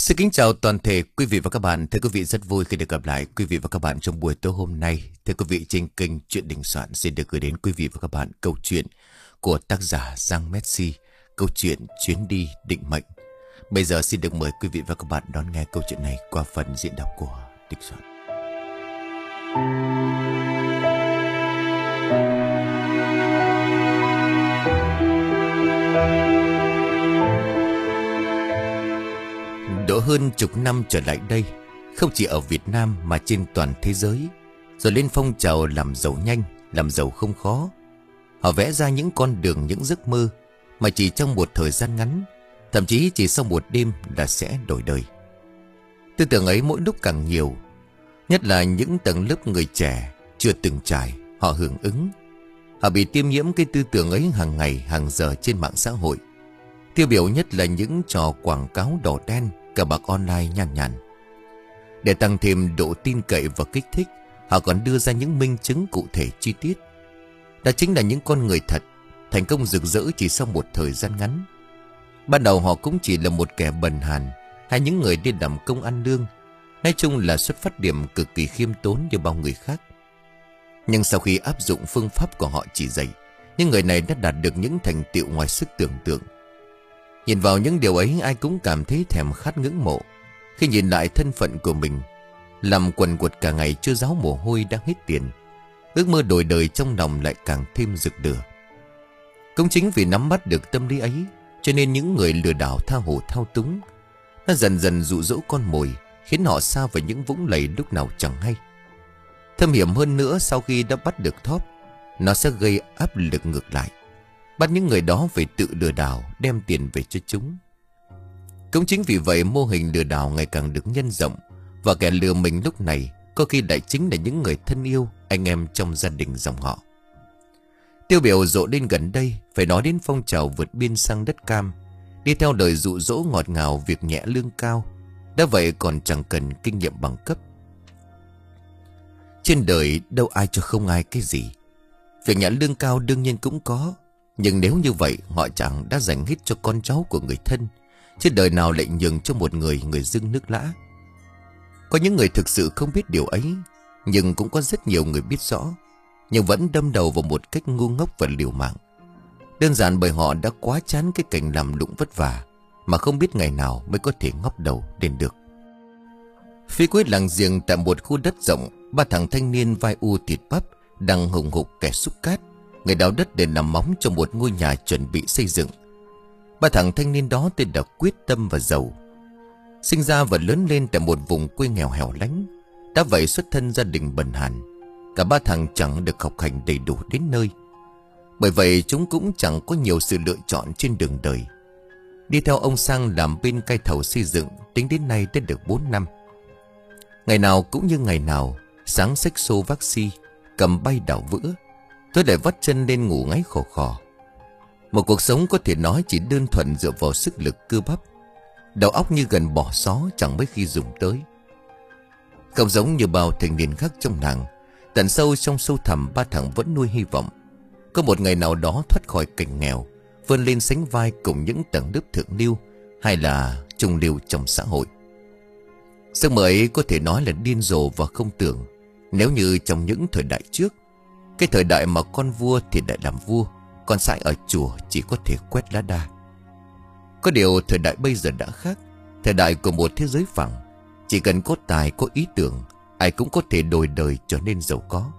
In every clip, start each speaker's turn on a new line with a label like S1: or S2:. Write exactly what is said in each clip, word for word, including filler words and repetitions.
S1: Xin kính chào toàn thể quý vị và các bạn. Thưa quý vị, rất vui khi được gặp lại quý vị và các bạn trong buổi tối hôm nay. Thưa quý vị, trên kênh Chuyện Đình Soạn xin được gửi đến quý vị và các bạn câu chuyện của tác giả Giang Messi, câu chuyện Chuyến đi định mệnh. Bây giờ xin được mời quý vị và các bạn đón nghe câu chuyện này qua phần diễn đọc của Đình Soạn. Độ hơn chục năm trở lại đây, không chỉ ở Việt Nam mà trên toàn thế giới, rồi lên phong trào làm giàu nhanh, làm giàu không khó. Họ vẽ ra những con đường, những giấc mơ mà chỉ trong một thời gian ngắn, thậm chí chỉ sau một đêm là sẽ đổi đời. Tư tưởng ấy mỗi lúc càng nhiều, nhất là những tầng lớp người trẻ chưa từng trải, họ hưởng ứng. Họ bị tiêm nhiễm cái tư tưởng ấy hàng ngày, hàng giờ trên mạng xã hội. Tiêu biểu nhất là những trò quảng cáo đỏ đen, cờ bạc online nhan nhản. Để tăng thêm độ tin cậy và kích thích, họ còn đưa ra những minh chứng cụ thể chi tiết. Đó chính là những con người thật, thành công rực rỡ chỉ sau một thời gian ngắn. Ban đầu họ cũng chỉ là một kẻ bần hàn, hay những người đi làm công ăn lương. Nói chung là xuất phát điểm cực kỳ khiêm tốn như bao người khác. Nhưng sau khi áp dụng phương pháp của họ chỉ dạy, những người này đã đạt được những thành tựu ngoài sức tưởng tượng. Nhìn vào những điều ấy, ai cũng cảm thấy thèm khát ngưỡng mộ. Khi nhìn lại thân phận của mình, làm quần quật cả ngày chưa ráo mồ hôi đang hết tiền, ước mơ đổi đời trong lòng lại càng thêm rực lửa. Cũng chính vì nắm bắt được tâm lý ấy, cho nên những người lừa đảo tha hồ thao túng, nó dần dần dụ dỗ con mồi, khiến họ sa vào những vũng lầy lúc nào chẳng hay. Thâm hiểm hơn nữa, sau khi đã bắt được thóp, nó sẽ gây áp lực ngược lại, bắt những người đó phải tự lừa đảo, đem tiền về cho chúng. Cũng chính vì vậy mô hình lừa đảo ngày càng được nhân rộng, và kẻ lừa mình lúc này có khi lại chính là những người thân yêu, anh em trong gia đình dòng họ. Tiêu biểu rộ lên gần đây, phải nói đến phong trào vượt biên sang đất cam, đi theo lời dụ dỗ ngọt ngào, việc nhẹ lương cao. Đã vậy còn chẳng cần kinh nghiệm bằng cấp. Trên đời đâu ai cho không ai cái gì. Việc nhẹ lương cao đương nhiên cũng có, nhưng nếu như vậy họ chẳng đã dành hết cho con cháu của người thân, chứ đời nào lại nhường cho một người người dưng nước lã. Có những người thực sự không biết điều ấy, nhưng cũng có rất nhiều người biết rõ, nhưng vẫn đâm đầu vào một cách ngu ngốc và liều mạng. Đơn giản bởi họ đã quá chán cái cảnh làm lụng vất vả, mà không biết ngày nào mới có thể ngóc đầu lên được. Phía cuối làng giềng, tại một khu đất rộng, ba thằng thanh niên vai u thịt bắp đang hùng hục kẻ xúc cát, người đào đất để làm móng cho một ngôi nhà chuẩn bị xây dựng. Ba thằng thanh niên đó tên là Quyết, Tâm và Dầu. Sinh ra và lớn lên tại một vùng quê nghèo hẻo lánh, đã vậy xuất thân gia đình bần hàn. Cả ba thằng chẳng được học hành đầy đủ đến nơi, bởi vậy chúng cũng chẳng có nhiều sự lựa chọn trên đường đời. Đi theo ông Sang làm bên cai thầu xây dựng, tính đến nay đã được bốn năm. Ngày nào cũng như ngày nào, sáng xách xô vác xi, cầm bay đảo vữa, tôi lại vắt chân lên ngủ ngáy khò khò. Một cuộc sống có thể nói chỉ đơn thuần dựa vào sức lực cơ bắp, đầu óc như gần bỏ xó, chẳng mấy khi dùng tới. Không giống như bao thanh niên khác trong làng, tận sâu trong sâu thẳm ba thằng vẫn nuôi hy vọng có một ngày nào đó thoát khỏi cảnh nghèo, vươn lên sánh vai cùng những tầng lớp thượng lưu hay là trung lưu trong xã hội. Giấc mơ ấy có thể nói là điên rồ và không tưởng. Nếu như trong những thời đại trước, cái thời đại mà con vua thì lại làm vua, con sãi ở chùa chỉ có thể quét lá đa. Có điều thời đại bây giờ đã khác, thời đại của một thế giới phẳng. Chỉ cần có tài, có ý tưởng, ai cũng có thể đổi đời trở nên giàu có.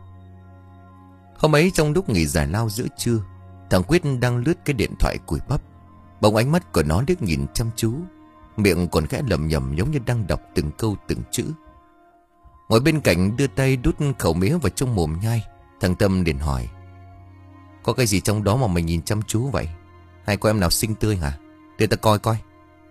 S1: Hôm ấy trong lúc nghỉ giải lao giữa trưa, thằng Quyết đang lướt cái điện thoại cùi bắp. Bỗng ánh mắt của nó liếc nhìn chăm chú, miệng còn khẽ lẩm nhẩm giống như đang đọc từng câu từng chữ. Ngồi bên cạnh đưa tay đút khẩu mía vào trong mồm nhai, thằng Tâm liền hỏi: "Có cái gì trong đó mà mày nhìn chăm chú vậy? Hay có em nào xinh tươi hả? Để ta coi coi."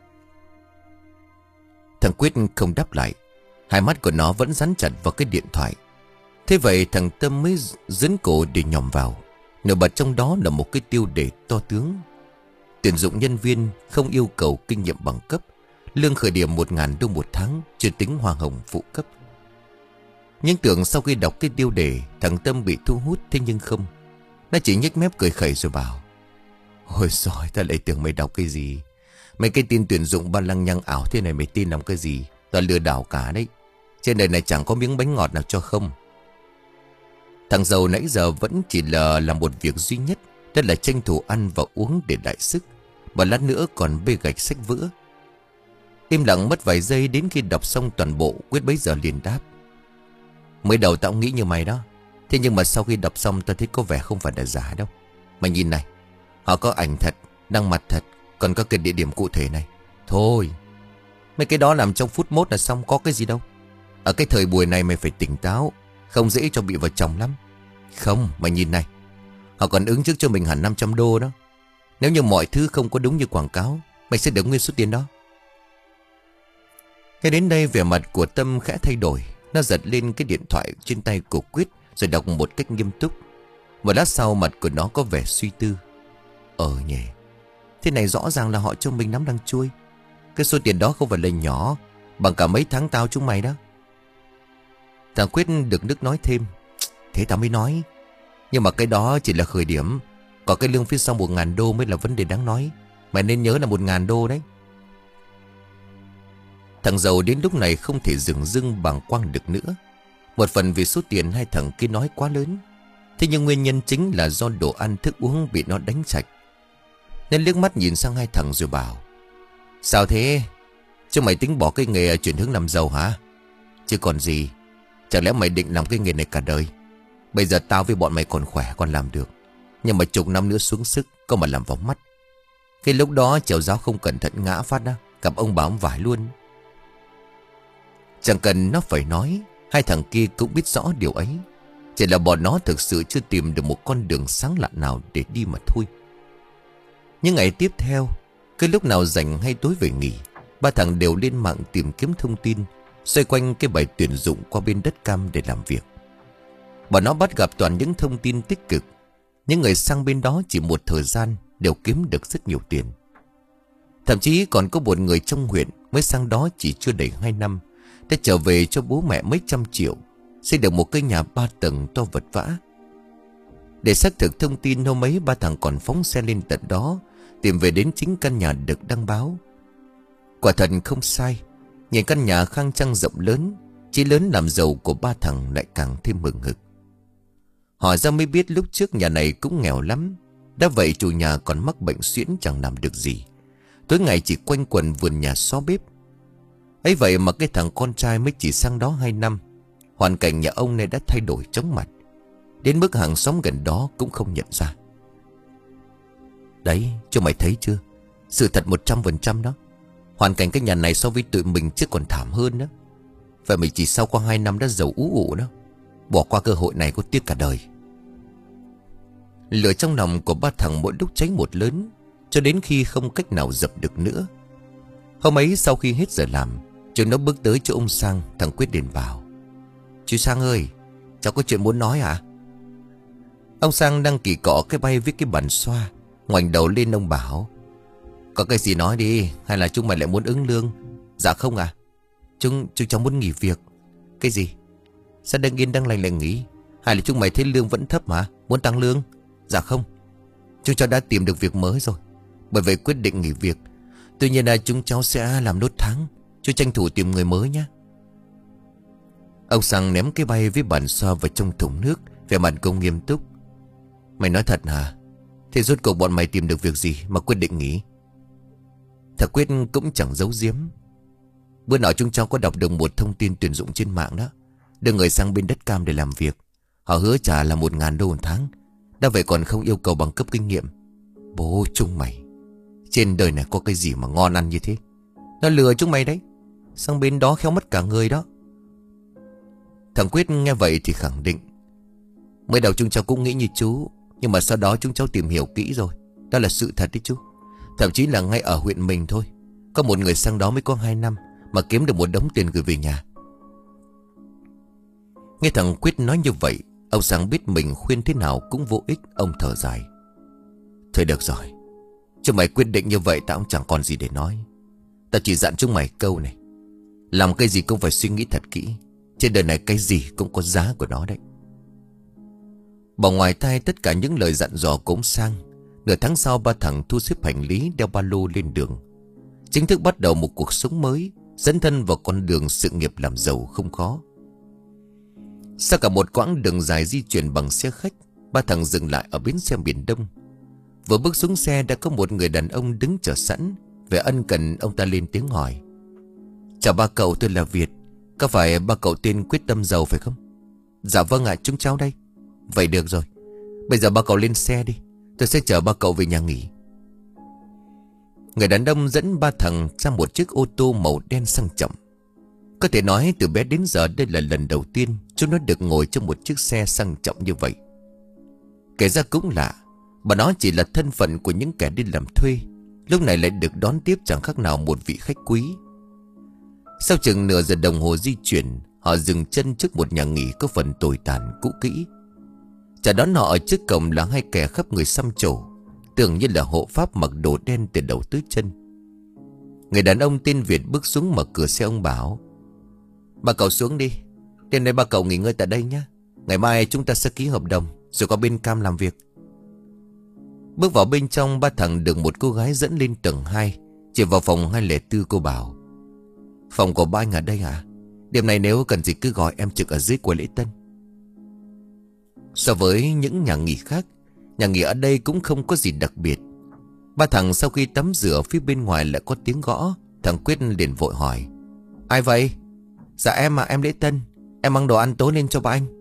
S1: Thằng Quyết không đáp lại, hai mắt của nó vẫn dán chặt vào cái điện thoại. Thế vậy thằng Tâm mới dấn cổ để nhòm vào. Nổi bật trong đó là một cái tiêu đề to tướng: tuyển dụng nhân viên, không yêu cầu kinh nghiệm bằng cấp, lương khởi điểm một ngàn đô một tháng, chưa tính hoa hồng phụ cấp. Nhưng tưởng sau khi đọc cái tiêu đề, thằng Tâm bị thu hút, thế nhưng không. Nó chỉ nhếch mép cười khẩy rồi bảo: "Ôi giời, ta lại tưởng mày đọc cái gì. Mấy cái tin tuyển dụng ba lăng nhăng ảo thế này mày tin làm cái gì? Toàn lừa đảo cả đấy. Trên đời này chẳng có miếng bánh ngọt nào cho không. Thằng giàu nãy giờ vẫn chỉ là làm một việc duy nhất, đó là tranh thủ ăn và uống để đại sức. Và lát nữa còn bê gạch sách vữa. Im lặng mất vài giây, đến khi đọc xong toàn bộ, Quyết bấy giờ liền đáp. Mới đầu tao nghĩ như mày đó. Thế nhưng mà sau khi đọc xong tao thấy có vẻ không phải là giả đâu. Mày nhìn này, họ có ảnh thật, đăng mặt thật, còn có cái địa điểm cụ thể này. Thôi, mấy cái đó làm trong phút mốt là xong, có cái gì đâu. Ở cái thời buổi này mày phải tỉnh táo, không dễ cho bị vào chồng lắm. Không, mày nhìn này, họ còn ứng trước cho mình hẳn năm trăm đô đó. Nếu như mọi thứ không có đúng như quảng cáo, mày sẽ được nguyên số tiền đó. Nghe đến đây vẻ mặt của Tâm khẽ thay đổi. Nó giật lên cái điện thoại trên tay của Quyết, rồi đọc một cách nghiêm túc. Một lát sau mặt của nó có vẻ suy tư. Ờ nhỉ, thế này rõ ràng là họ cho mình nắm đằng chui. Cái số tiền đó không phải là nhỏ, bằng cả mấy tháng tao chúng mày đó. Thằng Quyết được nước nói thêm. Thế tao mới nói. Nhưng mà cái đó chỉ là khởi điểm. Còn cái lương phía sau một ngàn đô mới là vấn đề đáng nói. Mày nên nhớ là một ngàn đô đấy. Thằng giàu đến lúc này không thể dừng dưng bàng quang được nữa. Một phần vì số tiền hai thằng kia nói quá lớn. Thế nhưng nguyên nhân chính là do đồ ăn thức uống bị nó đánh sạch. Nên liếc mắt nhìn sang hai thằng rồi bảo. Sao thế? Chứ mày tính bỏ cái nghề chuyển hướng làm giàu hả? Chứ còn gì. Chẳng lẽ mày định làm cái nghề này cả đời? Bây giờ tao với bọn mày còn khỏe còn làm được. Nhưng mà chục năm nữa xuống sức có mà làm vòng mắt. Cái lúc đó chèo giáo không cẩn thận ngã phát đó, gặp ông bà ông vải luôn. Chẳng cần nó phải nói, hai thằng kia cũng biết rõ điều ấy. Chỉ là bọn nó thực sự chưa tìm được một con đường sáng lạ nào để đi mà thôi. Những ngày tiếp theo, cứ lúc nào rảnh hay tối về nghỉ, ba thằng đều lên mạng tìm kiếm thông tin xoay quanh cái bài tuyển dụng qua bên đất cam để làm việc. Bọn nó bắt gặp toàn những thông tin tích cực. Những người sang bên đó chỉ một thời gian đều kiếm được rất nhiều tiền. Thậm chí còn có một người trong huyện mới sang đó chỉ chưa đầy hai năm đã trở về cho bố mẹ mấy trăm triệu, xây được một cái nhà ba tầng to vật vã. Để xác thực thông tin, hôm ấy ba thằng còn phóng xe lên tận đó, tìm về đến chính căn nhà được đăng báo. Quả thật không sai. Nhìn căn nhà khang trang rộng lớn, chí lớn làm giàu của ba thằng lại càng thêm mừng hực. Hỏi ra mới biết lúc trước nhà này cũng nghèo lắm. Đã vậy chủ nhà còn mắc bệnh suyễn chẳng làm được gì. Tối ngày chỉ quanh quần vườn nhà xó bếp. Ấy vậy mà cái thằng con trai mới chỉ sang đó hai năm, hoàn cảnh nhà ông này đã thay đổi chóng mặt. Đến mức hàng xóm gần đó cũng không nhận ra. Đấy, cho mày thấy chưa? Sự thật một trăm phần trăm đó. Hoàn cảnh cái nhà này so với tụi mình chứ còn thảm hơn đó. Vậy mình chỉ sau qua hai năm đã giàu ú ụ đó. Bỏ qua cơ hội này có tiếc cả đời. Lửa trong lòng của ba thằng mỗi lúc cháy một lớn, cho đến khi không cách nào dập được nữa. Hôm ấy sau khi hết giờ làm, chúng nó bước tới chỗ ông Sang. Thằng Quyết điền vào. Chú Sang ơi, cháu có chuyện muốn nói à? Ông Sang đang kỳ cọ cái bay với cái bàn xoa, ngoảnh đầu lên ông bảo. Có cái gì nói đi, hay là chúng mày lại muốn ứng lương? Dạ không à, Chúng chúng cháu muốn nghỉ việc. Cái gì? Sao đang yên đang lành lại nghỉ? Hay là chúng mày thấy lương vẫn thấp mà muốn tăng lương? Dạ không, chúng cháu đã tìm được việc mới rồi, bởi vậy quyết định nghỉ việc. Tuy nhiên là chúng cháu sẽ làm nốt tháng. Chú tranh thủ tìm người mới nhé. Ông Sang ném cái bay với bàn xoa vào trong thùng nước, vẻ mặt công nghiêm túc. Mày nói thật hả? Thế rốt cuộc bọn mày tìm được việc gì mà quyết định nghỉ? Thằng Quyết cũng chẳng giấu giếm. Bữa nào chúng cháu có đọc được một thông tin tuyển dụng trên mạng đó, đưa người sang bên đất cam để làm việc. Họ hứa trả là một ngàn đô một tháng. Đã vậy còn không yêu cầu bằng cấp kinh nghiệm. Bố chúng mày, trên đời này có cái gì mà ngon ăn như thế? Nó lừa chúng mày đấy. Sang bên đó khéo mất cả người đó. Thằng Quyết nghe vậy thì khẳng định. Mới đầu chúng cháu cũng nghĩ như chú, nhưng mà sau đó chúng cháu tìm hiểu kỹ rồi, đó là sự thật đấy chú. Thậm chí là ngay ở huyện mình thôi, có một người sang đó mới có hai năm mà kiếm được một đống tiền gửi về nhà. Nghe thằng Quyết nói như vậy, ông Sang biết mình khuyên thế nào cũng vô ích. Ông thở dài. Thôi được rồi, chúng mày quyết định như vậy tao cũng chẳng còn gì để nói. Tao chỉ dặn chúng mày câu này: làm cái gì cũng phải suy nghĩ thật kỹ. Trên đời này cái gì cũng có giá của nó đấy. Bỏ ngoài tai tất cả những lời dặn dò của ông Sang, nửa tháng sau ba thằng thu xếp hành lý đeo ba lô lên đường. chính thức bắt đầu một cuộc sống mới, dấn thân vào con đường sự nghiệp làm giàu không khó. Sau cả một quãng đường dài di chuyển bằng xe khách, ba thằng dừng lại ở bến xe miền Đông. Vừa bước xuống xe đã có một người đàn ông đứng chờ sẵn. Về ân cần ông ta lên tiếng hỏi: "Chào ba cậu, tôi là Việt. Có phải ba cậu tên Quyết Tâm Giàu phải không?" "Dạ vâng ạ, chúng cháu đây." "Vậy được rồi, bây giờ ba cậu lên xe đi, tôi sẽ chở ba cậu về nhà nghỉ." Người đàn ông dẫn ba thằng ra một chiếc ô tô màu đen sang trọng. Có thể nói từ bé đến giờ đây là lần đầu tiên chúng nó được ngồi trong một chiếc xe sang trọng như vậy. Kể ra cũng lạ, mà nó chỉ là thân phận của những kẻ đi làm thuê, lúc này lại được đón tiếp chẳng khác nào một vị khách quý. Sau chừng nửa giờ đồng hồ di chuyển, họ dừng chân trước một nhà nghỉ có phần tồi tàn cũ kỹ. Chả đón họ ở trước cổng là hai kẻ khắp người xăm trổ, tưởng như là hộ pháp mặc đồ đen từ đầu tới chân. Người đàn ông tên Việt bước xuống mở cửa xe. Ông bảo: "Ba cậu xuống đi, đêm nay ba cậu nghỉ ngơi tại đây nhé. Ngày mai chúng ta sẽ ký hợp đồng rồi có bên cam làm việc." Bước vào bên trong, ba thằng được một cô gái dẫn lên tầng hai. Chỉ vào phòng hai không bốn, cô bảo: "Phòng của ba anh ở đây à? Đêm nay nếu cần gì cứ gọi, em trực ở dưới quầy lễ tân." So với những nhà nghỉ khác, nhà nghỉ ở đây cũng không có gì đặc biệt. Ba thằng sau khi tắm rửa, phía bên ngoài lại có tiếng gõ. Thằng Quyết liền vội hỏi: "Ai vậy?" "Dạ em à, em Lễ Tân. Em mang đồ ăn tối lên cho ba anh."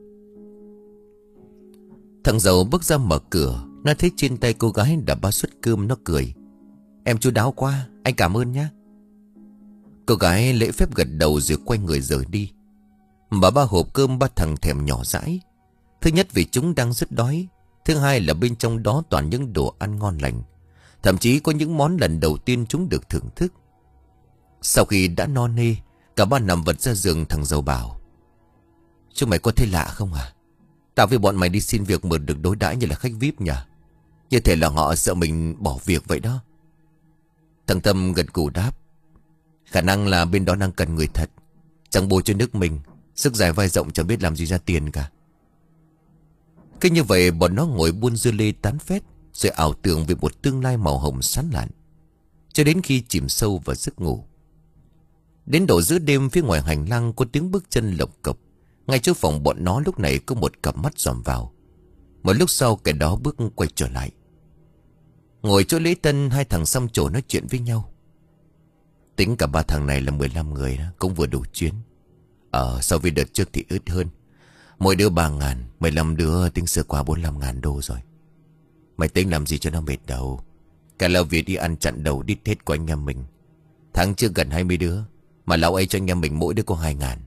S1: Thằng giàu bước ra mở cửa. Nó thấy trên tay cô gái đã ba suất cơm, nó cười: "Em chu đáo quá, anh cảm ơn nhé." Cô gái lễ phép gật đầu rồi quay người rời đi. Mà ba hộp cơm ba thằng thèm nhỏ dãi. Thứ nhất vì chúng đang rất đói. Thứ hai là bên trong đó toàn những đồ ăn ngon lành. Thậm chí có những món lần đầu tiên chúng được thưởng thức. Sau khi đã no nê, cả ba nằm vật ra giường. Thằng giàu bảo: "Chúng mày có thấy lạ không à? Tao với bọn mày đi xin việc mà được đối đãi như là khách vi ai pi nhỉ? Như thể là họ sợ mình bỏ việc vậy đó." Thằng Tâm gật gù đáp: "Khả năng là bên đó đang cần người thật. Chẳng bù cho nước mình, sức dài vai rộng chẳng biết làm gì ra tiền cả." Cứ như vậy bọn nó ngồi buôn dưa lê tán phét, rồi ảo tưởng về một tương lai màu hồng sán lạn, cho đến khi chìm sâu vào giấc ngủ. Đến độ giữa đêm, phía ngoài hành lang có tiếng bước chân lộc cộc. Ngay trước phòng bọn nó lúc này có một cặp mắt dòm vào. Một lúc sau kẻ đó bước quay trở lại. Ngồi chỗ lễ tân, hai thằng xăm trổ nói chuyện với nhau. Tính cả ba thằng này là mười lăm người đó, cũng vừa đủ chuyến. Ờ so với đợt trước thì ít hơn. Mỗi đứa ba ngàn, mười lăm đứa tính sơ qua bốn mươi lăm ngàn đô rồi. Mày tính làm gì cho nó mệt đầu. Cả lão Việt đi ăn chặn đầu đít hết của anh em mình. Tháng trước gần hai mươi đứa, mà lão ấy cho anh em mình mỗi đứa có hai ngàn.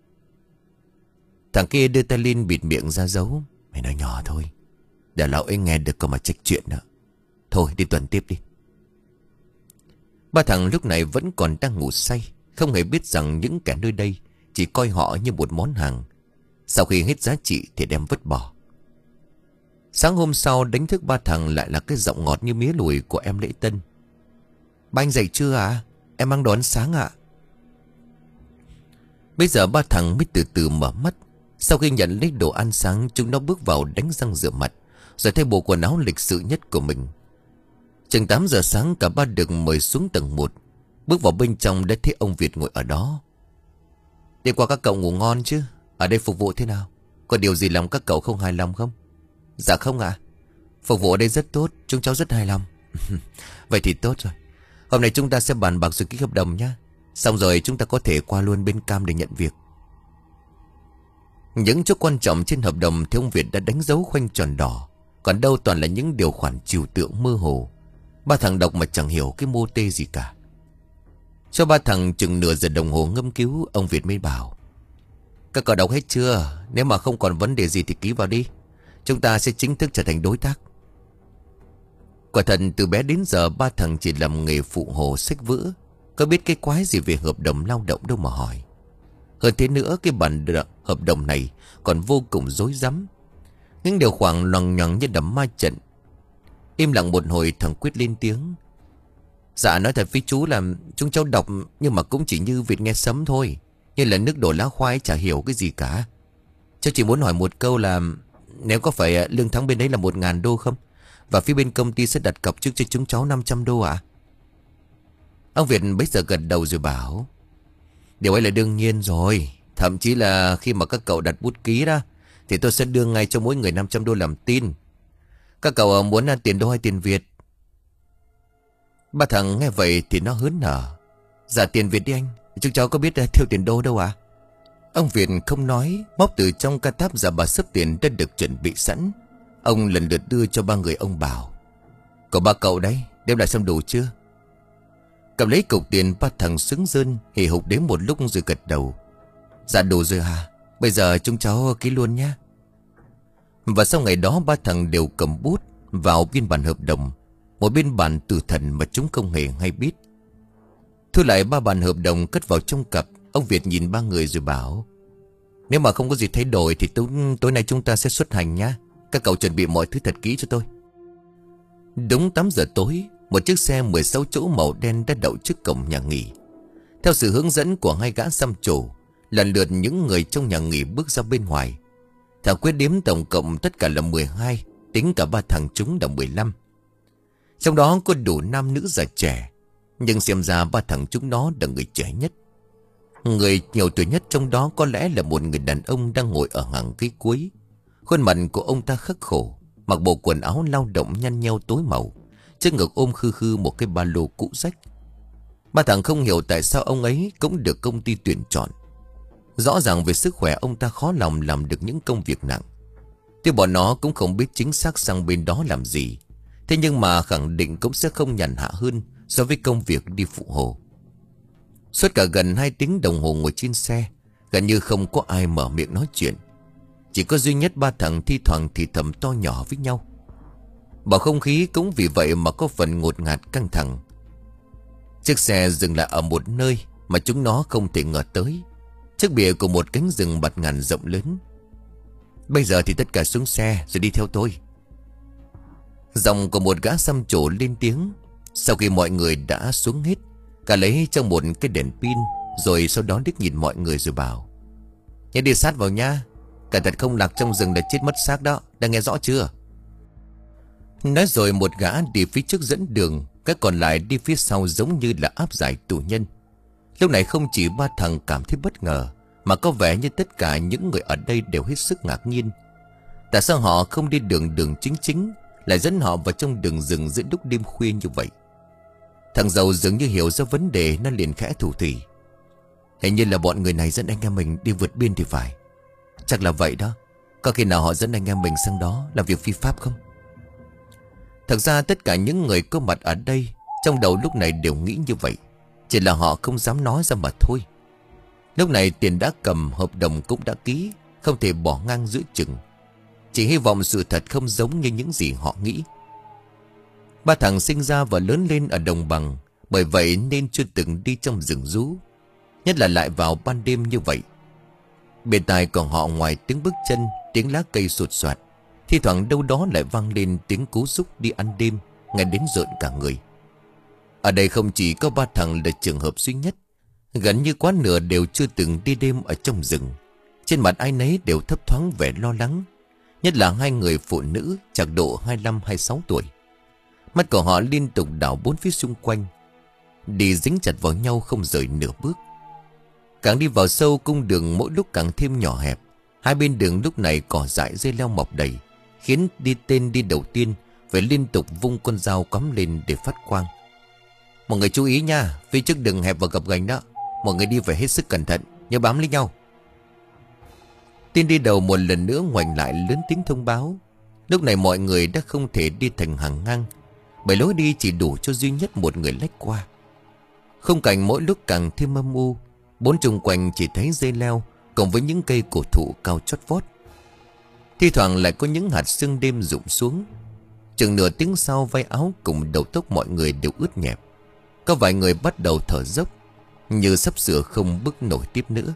S1: Thằng kia đưa tay lên bịt miệng ra dấu. Mày nói nhỏ thôi, để lão ấy nghe được còn mà trách chuyện nữa. Thôi đi tuần tiếp đi. Ba thằng lúc này vẫn còn đang ngủ say, không hề biết rằng những kẻ nơi đây chỉ coi họ như một món hàng, sau khi hết giá trị thì đem vứt bỏ. Sáng hôm sau đánh thức ba thằng lại là cái giọng ngọt như mía lùi của em Lễ Tân: "Ba anh dậy chưa ạ? À? Em mang đồ ăn sáng ạ." À? Bây giờ ba thằng mới từ từ mở mắt. Sau khi nhận lấy đồ ăn sáng, chúng nó bước vào đánh răng rửa mặt, rồi thay bộ quần áo lịch sự nhất của mình. Chừng tám giờ sáng, cả ba được mời xuống tầng một. Bước vào bên trong đã thấy ông Việt ngồi ở đó. "Đêm qua các cậu ngủ ngon chứ? Ở đây phục vụ thế nào? Có điều gì làm các cậu không hài lòng không?" "Dạ không ạ. À. Phục vụ ở đây rất tốt, chúng cháu rất hài lòng." "Vậy thì tốt rồi. Hôm nay chúng ta sẽ bàn bạc rồi ký hợp đồng nhé. Xong rồi chúng ta có thể qua luôn bên cam để nhận việc." Những chỗ quan trọng trên hợp đồng thì ông Việt đã đánh dấu khoanh tròn đỏ. Còn đâu toàn là những điều khoản trừu tượng mơ hồ. Ba thằng đọc mà chẳng hiểu cái mô tê gì cả. Cho ba thằng chừng nửa giờ đồng hồ ngâm cứu, ông Việt mới bảo: "Các cậu đọc hết chưa? Nếu mà không còn vấn đề gì thì ký vào đi. Chúng ta sẽ chính thức trở thành đối tác." Quả thật từ bé đến giờ ba thằng chỉ làm nghề phụ hồ sách vữa, có biết cái quái gì về hợp đồng lao động đâu mà hỏi. Hơn thế nữa, cái bản hợp đồng này còn vô cùng rối rắm. Những điều khoản loằng nhoằng như đầm ma trận. Im lặng một hồi, thằng Quyết lên tiếng: "Dạ nói thật với chú là chúng cháu đọc nhưng mà cũng chỉ như vịt nghe sấm thôi. Như là nước đổ lá khoai, chả hiểu cái gì cả. Cháu chỉ muốn hỏi một câu là nếu có phải lương tháng bên đấy là một ngàn đô không? Và phía bên công ty sẽ đặt cọc trước cho chúng cháu năm trăm đô ạ?" Ông Việt bấy giờ gật đầu rồi bảo: Điều ấy là đương nhiên rồi. Thậm chí là khi mà các cậu đặt bút ký ra thì tôi sẽ đưa ngay cho mỗi người năm trăm đô làm tin. Các cậu muốn tiền đô hay tiền Việt? Ba thằng nghe vậy thì nó hớn nở: Dạ tiền Việt đi anh. Chúng cháu có biết thiêu tiền đô đâu à? Ông Việt không nói, móc từ trong ca táp ra ba xấp tiền đã được chuẩn bị sẵn. Ông lần lượt đưa cho ba người ông bảo: Có ba cậu đấy, đếm lại xem đủ chưa? Cầm lấy cục tiền, ba thằng sững rơn hì hục đến một lúc rồi gật đầu: Dạ đủ rồi hả? Bây giờ chúng cháu ký luôn nhé. Và sau ngày đó ba thằng đều cầm bút vào biên bản hợp đồng, một biên bản từ thần mà chúng không hề hay biết. Thu lại ba bản hợp đồng cất vào trong cặp. Ông Việt nhìn ba người rồi bảo: Nếu mà không có gì thay đổi thì tối, tối nay chúng ta sẽ xuất hành nhá. Các cậu chuẩn bị mọi thứ thật kỹ cho tôi. Đúng tám giờ tối, một chiếc xe mười sáu chỗ màu đen đã đậu trước cổng nhà nghỉ. Theo sự hướng dẫn của hai gã xăm trổ, lần lượt những người trong nhà nghỉ bước ra bên ngoài. Thằng Quyết đếm tổng cộng tất cả là mười hai, tính cả ba thằng chúng là mười lăm. Trong đó có đủ nam nữ già trẻ, nhưng xem ra ba thằng chúng nó là người trẻ nhất. Người nhiều tuổi nhất trong đó có lẽ là một người đàn ông đang ngồi ở hàng ghế cuối. Khuôn mặt của ông ta khắc khổ, mặc bộ quần áo lao động nhăn nheo tối màu, trước ngực ôm khư khư một cái ba lô cũ rách. Ba thằng không hiểu tại sao ông ấy cũng được công ty tuyển chọn. Rõ ràng về sức khỏe ông ta khó lòng làm được những công việc nặng. Tuy bọn nó cũng không biết chính xác sang bên đó làm gì, thế nhưng mà khẳng định cũng sẽ không nhàn hạ hơn so với công việc đi phụ hồ. Suốt cả gần hai tiếng đồng hồ ngồi trên xe, gần như không có ai mở miệng nói chuyện. Chỉ có duy nhất ba thằng thi thoảng thì thầm to nhỏ với nhau. Bầu không khí cũng vì vậy mà có phần ngột ngạt căng thẳng. Chiếc xe dừng lại ở một nơi mà chúng nó không thể ngờ tới, trước bìa của một cánh rừng bạt ngàn rộng lớn. Bây giờ thì tất cả xuống xe rồi đi theo tôi. Giọng của một gã xăm trổ lên tiếng. Sau khi mọi người đã xuống hết, cả lấy trong một cái đèn pin, rồi sau đó liếc nhìn mọi người rồi bảo: Nhớ đi sát vào nha, cẩn thận không lạc trong rừng là chết mất xác đó, đang nghe rõ chưa? Nói rồi một gã đi phía trước dẫn đường, các còn lại đi phía sau giống như là áp giải tù nhân. Lúc này không chỉ ba thằng cảm thấy bất ngờ, mà có vẻ như tất cả những người ở đây đều hết sức ngạc nhiên. Tại sao họ không đi đường đường chính chính, lại dẫn họ vào trong đường rừng giữa lúc đêm khuya như vậy? Thằng giàu dường như hiểu ra vấn đề, nó liền khẽ thủ thỉ: Hình như là bọn người này dẫn anh em mình đi vượt biên thì phải. Chắc là vậy đó. Có khi nào họ dẫn anh em mình sang đó làm việc phi pháp không? Thật ra tất cả những người có mặt ở đây trong đầu lúc này đều nghĩ như vậy, chỉ là họ không dám nói ra mà thôi. Lúc này tiền đã cầm, hợp đồng cũng đã ký, không thể bỏ ngang giữa chừng. Chỉ hy vọng sự thật không giống như những gì họ nghĩ. Ba thằng sinh ra và lớn lên ở đồng bằng, bởi vậy nên chưa từng đi trong rừng rú, nhất là lại vào ban đêm như vậy. Bên tai của họ ngoài tiếng bước chân, tiếng lá cây sột soạt, thi thoảng đâu đó lại vang lên tiếng cú rúc đi ăn đêm, nghe đến rợn cả người. Ở đây không chỉ có ba thằng là trường hợp duy nhất, gần như quá nửa đều chưa từng đi đêm ở trong rừng. Trên mặt ai nấy đều thấp thoáng vẻ lo lắng, nhất là hai người phụ nữ chạc độ hai mươi lăm hai mươi sáu tuổi. Mắt của họ liên tục đảo bốn phía xung quanh, đi dính chặt vào nhau không rời nửa bước. Càng đi vào sâu, cung đường mỗi lúc càng thêm nhỏ hẹp. Hai bên đường lúc này cỏ dại dây leo mọc đầy, khiến đi tên đi đầu tiên phải liên tục vung con dao cắm lên để phát quang. Mọi người chú ý nha, phía trước đường hẹp và gập ghềnh đó, mọi người đi phải hết sức cẩn thận, nhớ bám lấy nhau. Tên đi đầu một lần nữa ngoảnh lại lớn tiếng thông báo. Lúc này mọi người đã không thể đi thành hàng ngang, bởi lối đi chỉ đủ cho duy nhất một người lách qua. Khung cảnh mỗi lúc càng thêm âm u, bốn chung quanh chỉ thấy dây leo cộng với những cây cổ thụ cao chót vót. Thi thoảng lại có những hạt sương đêm rụng xuống. Chừng nửa tiếng sau, vai áo cùng đầu tóc mọi người đều ướt nhẹp. Có vài người bắt đầu thở dốc, như sắp sửa không bước nổi tiếp nữa.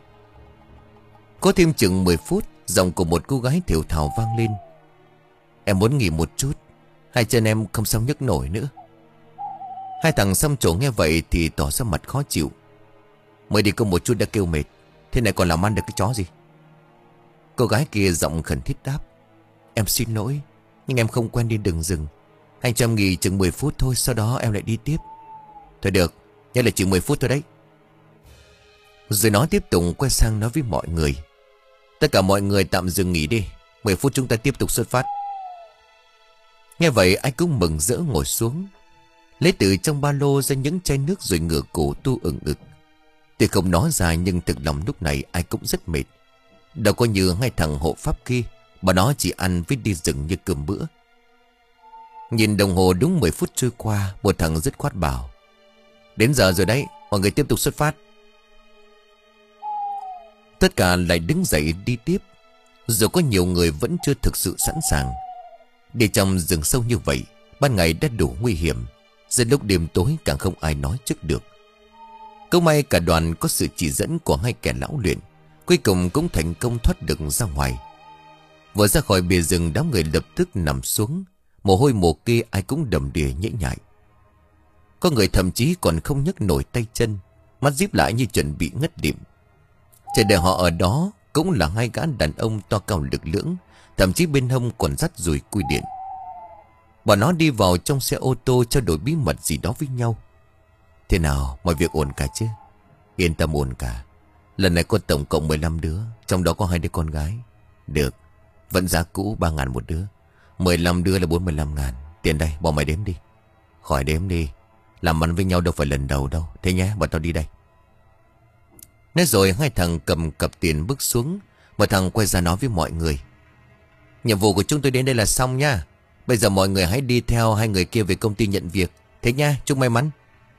S1: Có thêm chừng mười phút, giọng của một cô gái thều thào vang lên: Em muốn nghỉ một chút, hai chân em không sao nhấc nổi nữa. Hai thằng xăm trổ nghe vậy thì tỏ ra mặt khó chịu. Mới đi có một chút đã kêu mệt, thế này còn làm ăn được cái chó gì? Cô gái kia giọng khẩn thiết đáp: Em xin lỗi, nhưng em không quen đi đường rừng. Anh cho em nghỉ chừng mười phút thôi, sau đó em lại đi tiếp. Thôi được, Nhớ là chỉ mười phút thôi đấy. Rồi nó tiếp tục quay sang nói với mọi người. Tất cả mọi người tạm dừng nghỉ đi, mười phút chúng ta tiếp tục xuất phát. Nghe vậy ai cũng mừng rỡ ngồi xuống, lấy từ trong ba lô ra những chai nước rồi ngửa cổ tu ừng ực. Tuy không nói ra nhưng thực lòng lúc này ai cũng rất mệt. Đâu có như hai thằng hộ pháp kia, mà nó chỉ ăn với đi rừng như cơm bữa. Nhìn đồng hồ đúng mười phút trôi qua, một thằng dứt khoát bảo: Đến giờ rồi đấy, mọi người tiếp tục xuất phát. Tất cả lại đứng dậy đi tiếp. Dù có nhiều người vẫn chưa thực sự sẵn sàng. Đi trong rừng sâu như vậy, ban ngày đã đủ nguy hiểm, giờ lúc đêm tối càng không ai nói trước được. Câu may cả đoàn có sự chỉ dẫn của hai kẻ lão luyện, cuối cùng cũng thành công thoát được ra ngoài. Vừa ra khỏi bìa rừng, đám người lập tức nằm xuống, mồ hôi mồ kê ai cũng đầm đìa nhễ nhại. Có người thậm chí còn không nhấc nổi tay chân, mắt díp lại như chuẩn bị ngất lịm. Chờ đợi họ ở đó cũng là hai gã đàn ông to cao lực lưỡng, thậm chí bên hông còn dắt dùi cui điện. Bọn nó đi vào trong xe ô tô trao đổi bí mật gì đó với nhau. Thế nào, mọi việc ổn cả chứ? Yên tâm, ổn cả. Lần này có tổng cộng mười lăm đứa, trong đó có hai đứa con gái. Được, vẫn giá cũ ba ngàn một đứa. Mười lăm đứa là bốn mươi lăm ngàn. Tiền đây, bỏ mày đếm đi. Khỏi đếm đi, làm ăn với nhau đâu phải lần đầu đâu. Thế nhé, bọn tao đi đây. Nói rồi hai thằng cầm cặp tiền bước xuống. Một thằng quay ra nói với mọi người: Nhiệm vụ của chúng tôi đến đây là xong nha. Bây giờ mọi người hãy đi theo hai người kia về công ty nhận việc. Thế nha, chúc may mắn.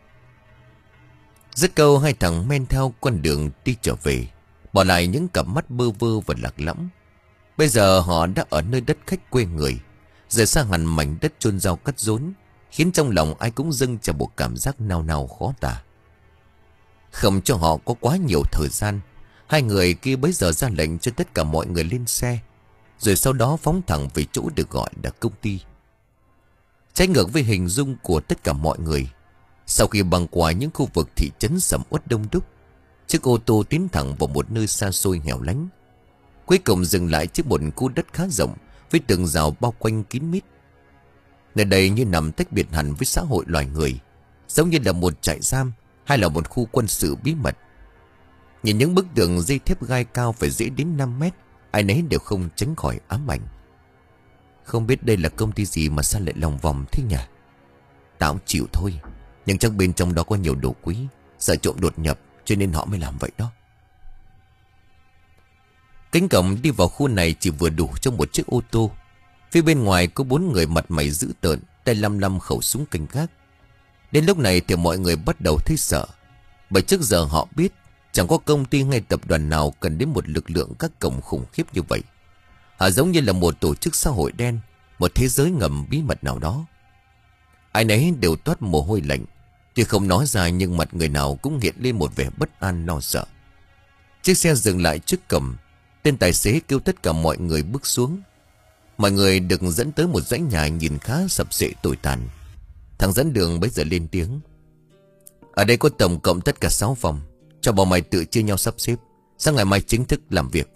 S1: Dứt câu hai thằng men theo con đường đi trở về, bỏ lại những cặp mắt bơ vơ và lạc lõng. Bây giờ họ đã ở nơi đất khách quê người, rời xa hẳn mảnh đất chôn rau cắt rốn, khiến trong lòng ai cũng dâng trào một cảm giác nao nao khó tả. Không cho họ có quá nhiều thời gian, hai người kia bấy giờ ra lệnh cho tất cả mọi người lên xe, rồi sau đó phóng thẳng về chỗ được gọi là công ty. Trái ngược với hình dung của tất cả mọi người, sau khi băng qua những khu vực thị trấn sầm uất đông đúc, chiếc ô tô tiến thẳng vào một nơi xa xôi hẻo lánh, cuối cùng dừng lại trước một khu đất khá rộng với tường rào bao quanh kín mít. Nơi đây như nằm tách biệt hẳn với xã hội loài người, giống như là một trại giam hay là một khu quân sự bí mật. Nhìn những bức tường dây thép gai cao phải dễ đến năm mét, ai nấy đều không tránh khỏi ám ảnh. Không biết đây là công ty gì mà sao lại lòng vòng thế nhỉ? Tao chịu thôi, nhưng chắc bên trong đó có nhiều đồ quý, sợ trộm đột nhập cho nên họ mới làm vậy đó. Cánh cổng đi vào khu này chỉ vừa đủ cho một chiếc ô tô. Phía bên ngoài có bốn người mặt mày dữ tợn, tay lăm lăm khẩu súng canh gác. Đến lúc này thì mọi người bắt đầu thấy sợ, bởi trước giờ họ biết chẳng có công ty hay tập đoàn nào cần đến một lực lượng các cổng khủng khiếp như vậy. Họ giống như là một tổ chức xã hội đen, một thế giới ngầm bí mật nào đó. Ai nấy đều toát mồ hôi lạnh, tuy không nói ra nhưng mặt người nào cũng hiện lên một vẻ bất an lo sợ. Chiếc xe dừng lại trước cổng, tên tài xế kêu tất cả mọi người bước xuống. Mọi người được dẫn tới một dãy nhà nhìn khá sập xệ tồi tàn. Thằng dẫn đường bấy giờ lên tiếng: Ở đây có tổng cộng tất cả sáu phòng, cho bọn mày tự chia nhau sắp xếp, sáng ngày mai chính thức làm việc.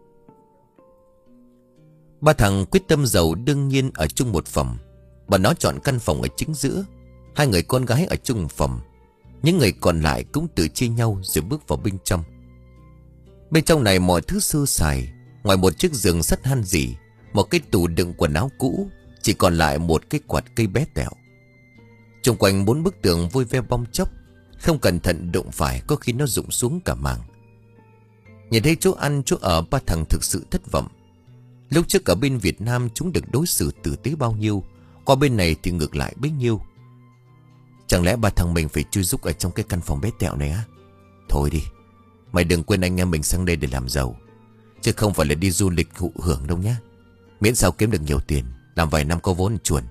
S1: Ba thằng quyết tâm giàu đương nhiên ở chung một phòng. Bọn nó chọn căn phòng ở chính giữa, hai người con gái ở chung một phòng. Những người còn lại cũng tự chia nhau rồi bước vào bên trong. Bên trong này mọi thứ sơ sài, ngoài một chiếc giường sắt han rỉ, một cái tủ đựng quần áo cũ, chỉ còn lại một cái quạt cây bé tẹo. Xung quanh bốn bức tường vôi ve bong chóc, không cẩn thận đụng phải có khi nó rụng xuống cả màng. Nhìn thấy chỗ ăn chỗ ở, ba thằng thực sự thất vọng. Lúc trước ở bên Việt Nam chúng được đối xử tử tế bao nhiêu, qua bên này thì ngược lại bấy nhiêu. Chẳng lẽ ba thằng mình phải chui rúc ở trong cái căn phòng bé tẹo này á? Thôi đi, mày đừng quên anh em mình sang đây để làm giàu, chứ không phải là đi du lịch thụ hưởng đâu nhá. Miễn sao kiếm được nhiều tiền, làm vài năm có vốn chuồn.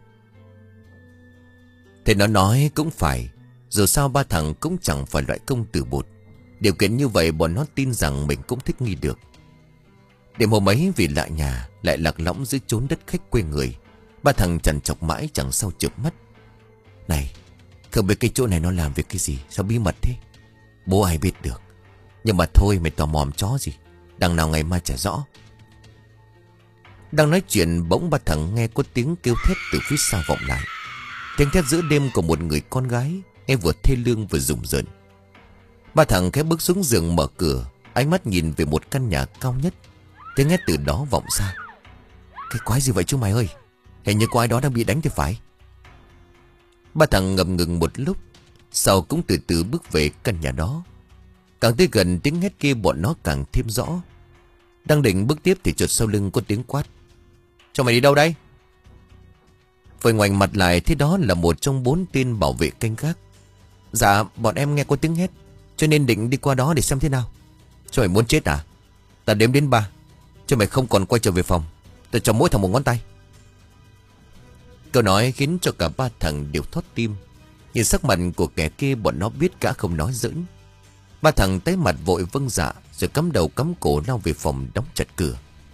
S1: Thế nó nói cũng phải, dù sao ba thằng cũng chẳng phải loại công tử bột. Điều kiện như vậy bọn nó tin rằng mình cũng thích nghi được. Đêm hôm ấy vì lạ nhà, lại lạc lõng dưới chốn đất khách quê người, ba thằng chằn chọc mãi chẳng sao chợp mắt. Này, không biết cái chỗ này nó làm việc cái gì, sao bí mật thế? Bố ai biết được. Nhưng mà thôi, mày tò mòm chó gì, đằng nào ngày mai chả rõ. Đang nói chuyện bỗng ba thằng nghe có tiếng kêu thét từ phía xa vọng lại. Tiếng thét giữa đêm của một người con gái, nghe vừa thê lương vừa rùng rợn. Ba thằng khẽ bước xuống giường mở cửa, ánh mắt nhìn về một căn nhà cao nhất. Tiếng hét từ đó vọng ra. Cái quái gì vậy chú mày ơi? Hình như có ai đó đang bị đánh thì phải. Ba thằng ngập ngừng một lúc, sau cũng từ từ bước về căn nhà đó. Càng tới gần tiếng hét kia bọn nó càng thêm rõ. Đang định bước tiếp thì chợt sau lưng có tiếng quát. Cho mày đi đâu đây? Vừa ngoảnh mặt lại thấy đó là một trong bốn tên bảo vệ canh gác. Dạ bọn em nghe có tiếng hét, cho nên định đi qua đó để xem thế nào. Cho mày muốn chết à? Ta đếm đến ba, cho mày không còn quay trở về phòng. Ta cho mỗi thằng một ngón tay. Câu nói khiến cho cả ba thằng đều thót tim. Nhìn sắc mặt của kẻ kia bọn nó biết cả không nói giỡn. Ba thằng tái mặt vội vâng dạ, rồi cắm đầu cắm cổ lao về phòng đóng chặt cửa.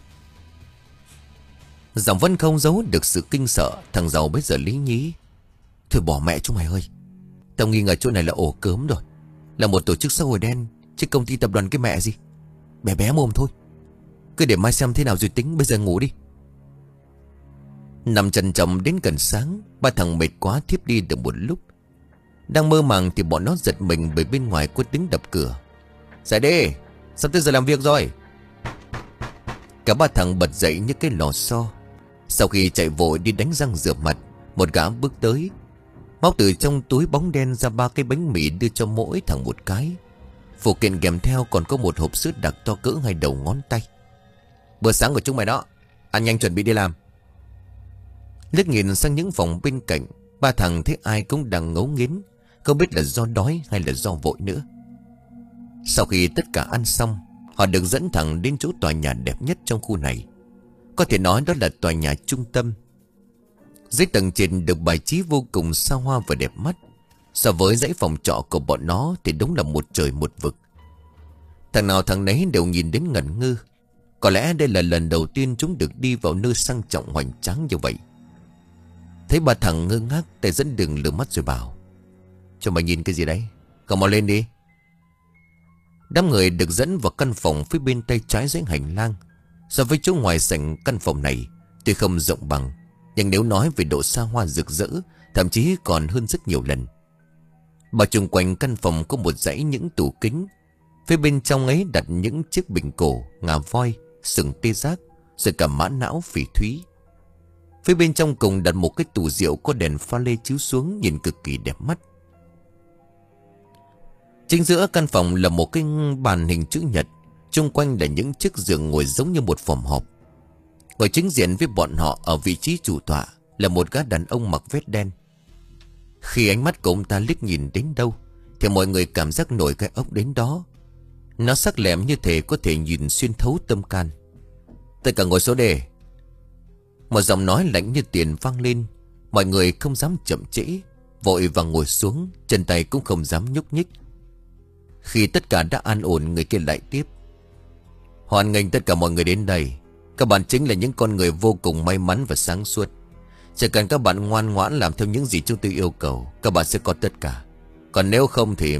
S1: Giọng vẫn không giấu được sự kinh sợ. Thằng giàu bây giờ lý nhí. Thôi bỏ mẹ chúng mày ơi, tao nghi ngờ chỗ này là ổ cớm rồi, là một tổ chức xã hội đen, chứ công ty tập đoàn cái mẹ gì. Bé bé mồm thôi. Cứ để mai xem thế nào rồi tính, bây giờ ngủ đi. Nằm trằn trọc đến gần sáng, ba thằng mệt quá thiếp đi được một lúc. Đang mơ màng thì bọn nó giật mình bởi bên ngoài có tiếng đập cửa. Dậy đi, sắp tới giờ làm việc rồi. Cả ba thằng bật dậy như cái lò xo. Sau khi chạy vội đi đánh răng rửa mặt, một gã bước tới, móc từ trong túi bóng đen ra ba cái bánh mì đưa cho mỗi thằng một cái. Phụ kiện kèm theo còn có một hộp sữa đặc to cỡ hai đầu ngón tay. Bữa sáng của chúng mày đó, ăn nhanh chuẩn bị đi làm. Liếc nhìn sang những phòng bên cạnh, ba thằng thấy ai cũng đang ngấu nghiến, không biết là do đói hay là do vội nữa. Sau khi tất cả ăn xong, họ được dẫn thẳng đến chỗ tòa nhà đẹp nhất trong khu này. Có thể nói đó là tòa nhà trung tâm. Dưới tầng trên được bài trí vô cùng xa hoa và đẹp mắt. So với dãy phòng trọ của bọn nó thì đúng là một trời một vực. Thằng nào thằng nấy đều nhìn đến ngẩn ngơ. Có lẽ đây là lần đầu tiên chúng được đi vào nơi sang trọng hoành tráng như vậy. Thấy ba thằng ngơ ngác, tay dẫn đường lừa mắt rồi bảo. Cho mày nhìn cái gì đấy? Cậu mau lên đi. Đám người được dẫn vào căn phòng phía bên tay trái dãy hành lang. So với chỗ ngoài sảnh căn phòng này tuy không rộng bằng, nhưng nếu nói về độ xa hoa rực rỡ, thậm chí còn hơn rất nhiều lần. Bao chung quanh căn phòng có một dãy những tủ kính. Phía bên trong ấy đặt những chiếc bình cổ, ngà voi, sừng tê giác, rồi cả mã não phỉ thúy. Phía bên trong cùng đặt một cái tủ rượu có đèn pha lê chiếu xuống, nhìn cực kỳ đẹp mắt. Chính giữa căn phòng là một cái bàn hình chữ nhật, chung quanh là những chiếc giường ngồi giống như một phòng họp. Ngồi chính diện với bọn họ ở vị trí chủ tọa là một gã đàn ông mặc vest đen. Khi ánh mắt của ông ta liếc nhìn đến đâu thì mọi người cảm giác nổi cái ốc đến đó. Nó sắc lẹm như thể có thể nhìn xuyên thấu tâm can. Tất cả ngồi số đề. Một giọng nói lạnh như tiền vang lên. Mọi người không dám chậm trễ, vội vàng ngồi xuống, chân tay cũng không dám nhúc nhích. Khi tất cả đã an ổn, người kia lại tiếp. Hoan nghênh tất cả mọi người đến đây. Các bạn chính là những con người vô cùng may mắn và sáng suốt. Chỉ cần các bạn ngoan ngoãn làm theo những gì chúng tôi yêu cầu, các bạn sẽ có tất cả. Còn nếu không thì...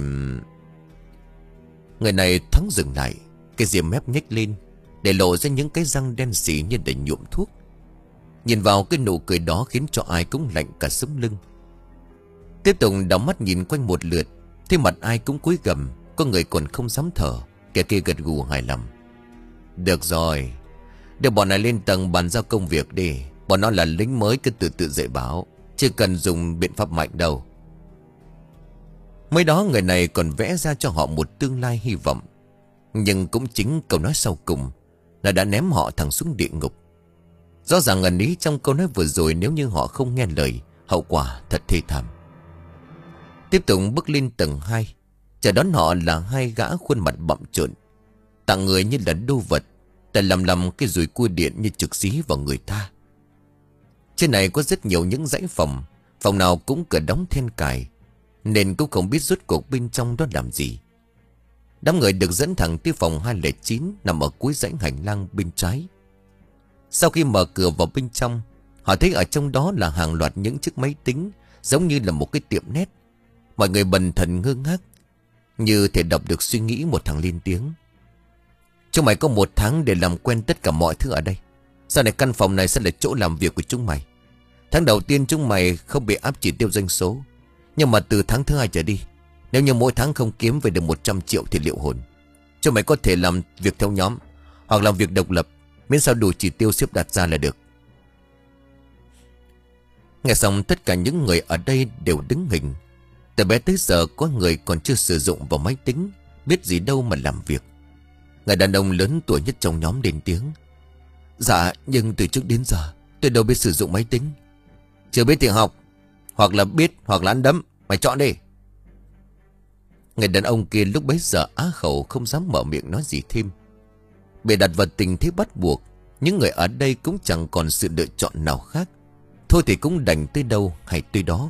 S1: Người này thoáng dừng lại, cái ria mép nhếch lên, để lộ ra những cái răng đen xỉ như để nhuộm thuốc. Nhìn vào cái nụ cười đó khiến cho ai cũng lạnh cả sống lưng. Tiếp tục đảo mắt nhìn quanh một lượt, thấy mặt ai cũng cúi gằm, có người còn không dám thở, kẻ kia gật gù hài lòng. Được rồi, đưa bọn này lên tầng bàn giao công việc đi. Bọn nó là lính mới, cứ từ tự dạy bảo, chưa cần dùng biện pháp mạnh đâu. Mới đó người này còn vẽ ra cho họ một tương lai hy vọng. Nhưng cũng chính câu nói sau cùng là đã ném họ thẳng xuống địa ngục. Rõ ràng ẩn ý trong câu nói vừa rồi, nếu như họ không nghe lời, hậu quả thật thê thảm. Tiếp tục bước lên tầng hai. Chờ đón họ là hai gã khuôn mặt bặm trợn, tặng người như là đô vật,แต่lầm lầm cái dùi cua điện như trực xí vào người ta. Trên này có rất nhiều những dãy phòng, phòng nào cũng cửa đóng then cài, nên cũng không biết rốt cuộc bên trong đó làm gì. Đám người được dẫn thẳng tới phòng hai không chín nằm ở cuối dãy hành lang bên trái. Sau khi mở cửa vào bên trong, họ thấy ở trong đó là hàng loạt những chiếc máy tính, giống như là một cái tiệm nét. Mọi người bần thần ngơ ngác, như thể đọc được suy nghĩ một thằng lên tiếng. Chúng mày có một tháng để làm quen tất cả mọi thứ ở đây. Sau này căn phòng này sẽ là chỗ làm việc của chúng mày. Tháng đầu tiên chúng mày không bị áp chỉ tiêu doanh số, Nhưng mà từ tháng thứ hai trở đi, nếu như mỗi tháng không kiếm về được một trăm triệu thì liệu hồn. Cho mày có thể làm việc theo nhóm hoặc làm việc độc lập, miễn sao đủ chỉ tiêu xếp đặt ra là được. Nghe xong tất cả những người ở đây đều đứng hình. Từ bé tới giờ có người còn chưa sử dụng vào máy tính, biết gì đâu mà làm việc. Người đàn ông lớn tuổi nhất trong nhóm lên tiếng. Dạ, nhưng từ trước đến giờ tôi đâu biết sử dụng máy tính. Chưa biết thì học, hoặc là biết hoặc là ăn đấm, mày chọn đi. Người đàn ông kia lúc bấy giờ á khẩu, không dám mở miệng nói gì thêm. Bị đặt vào tình thế bắt buộc, những người ở đây cũng chẳng còn sự lựa chọn nào khác. Thôi thì cũng đành tới đâu hay tới đó.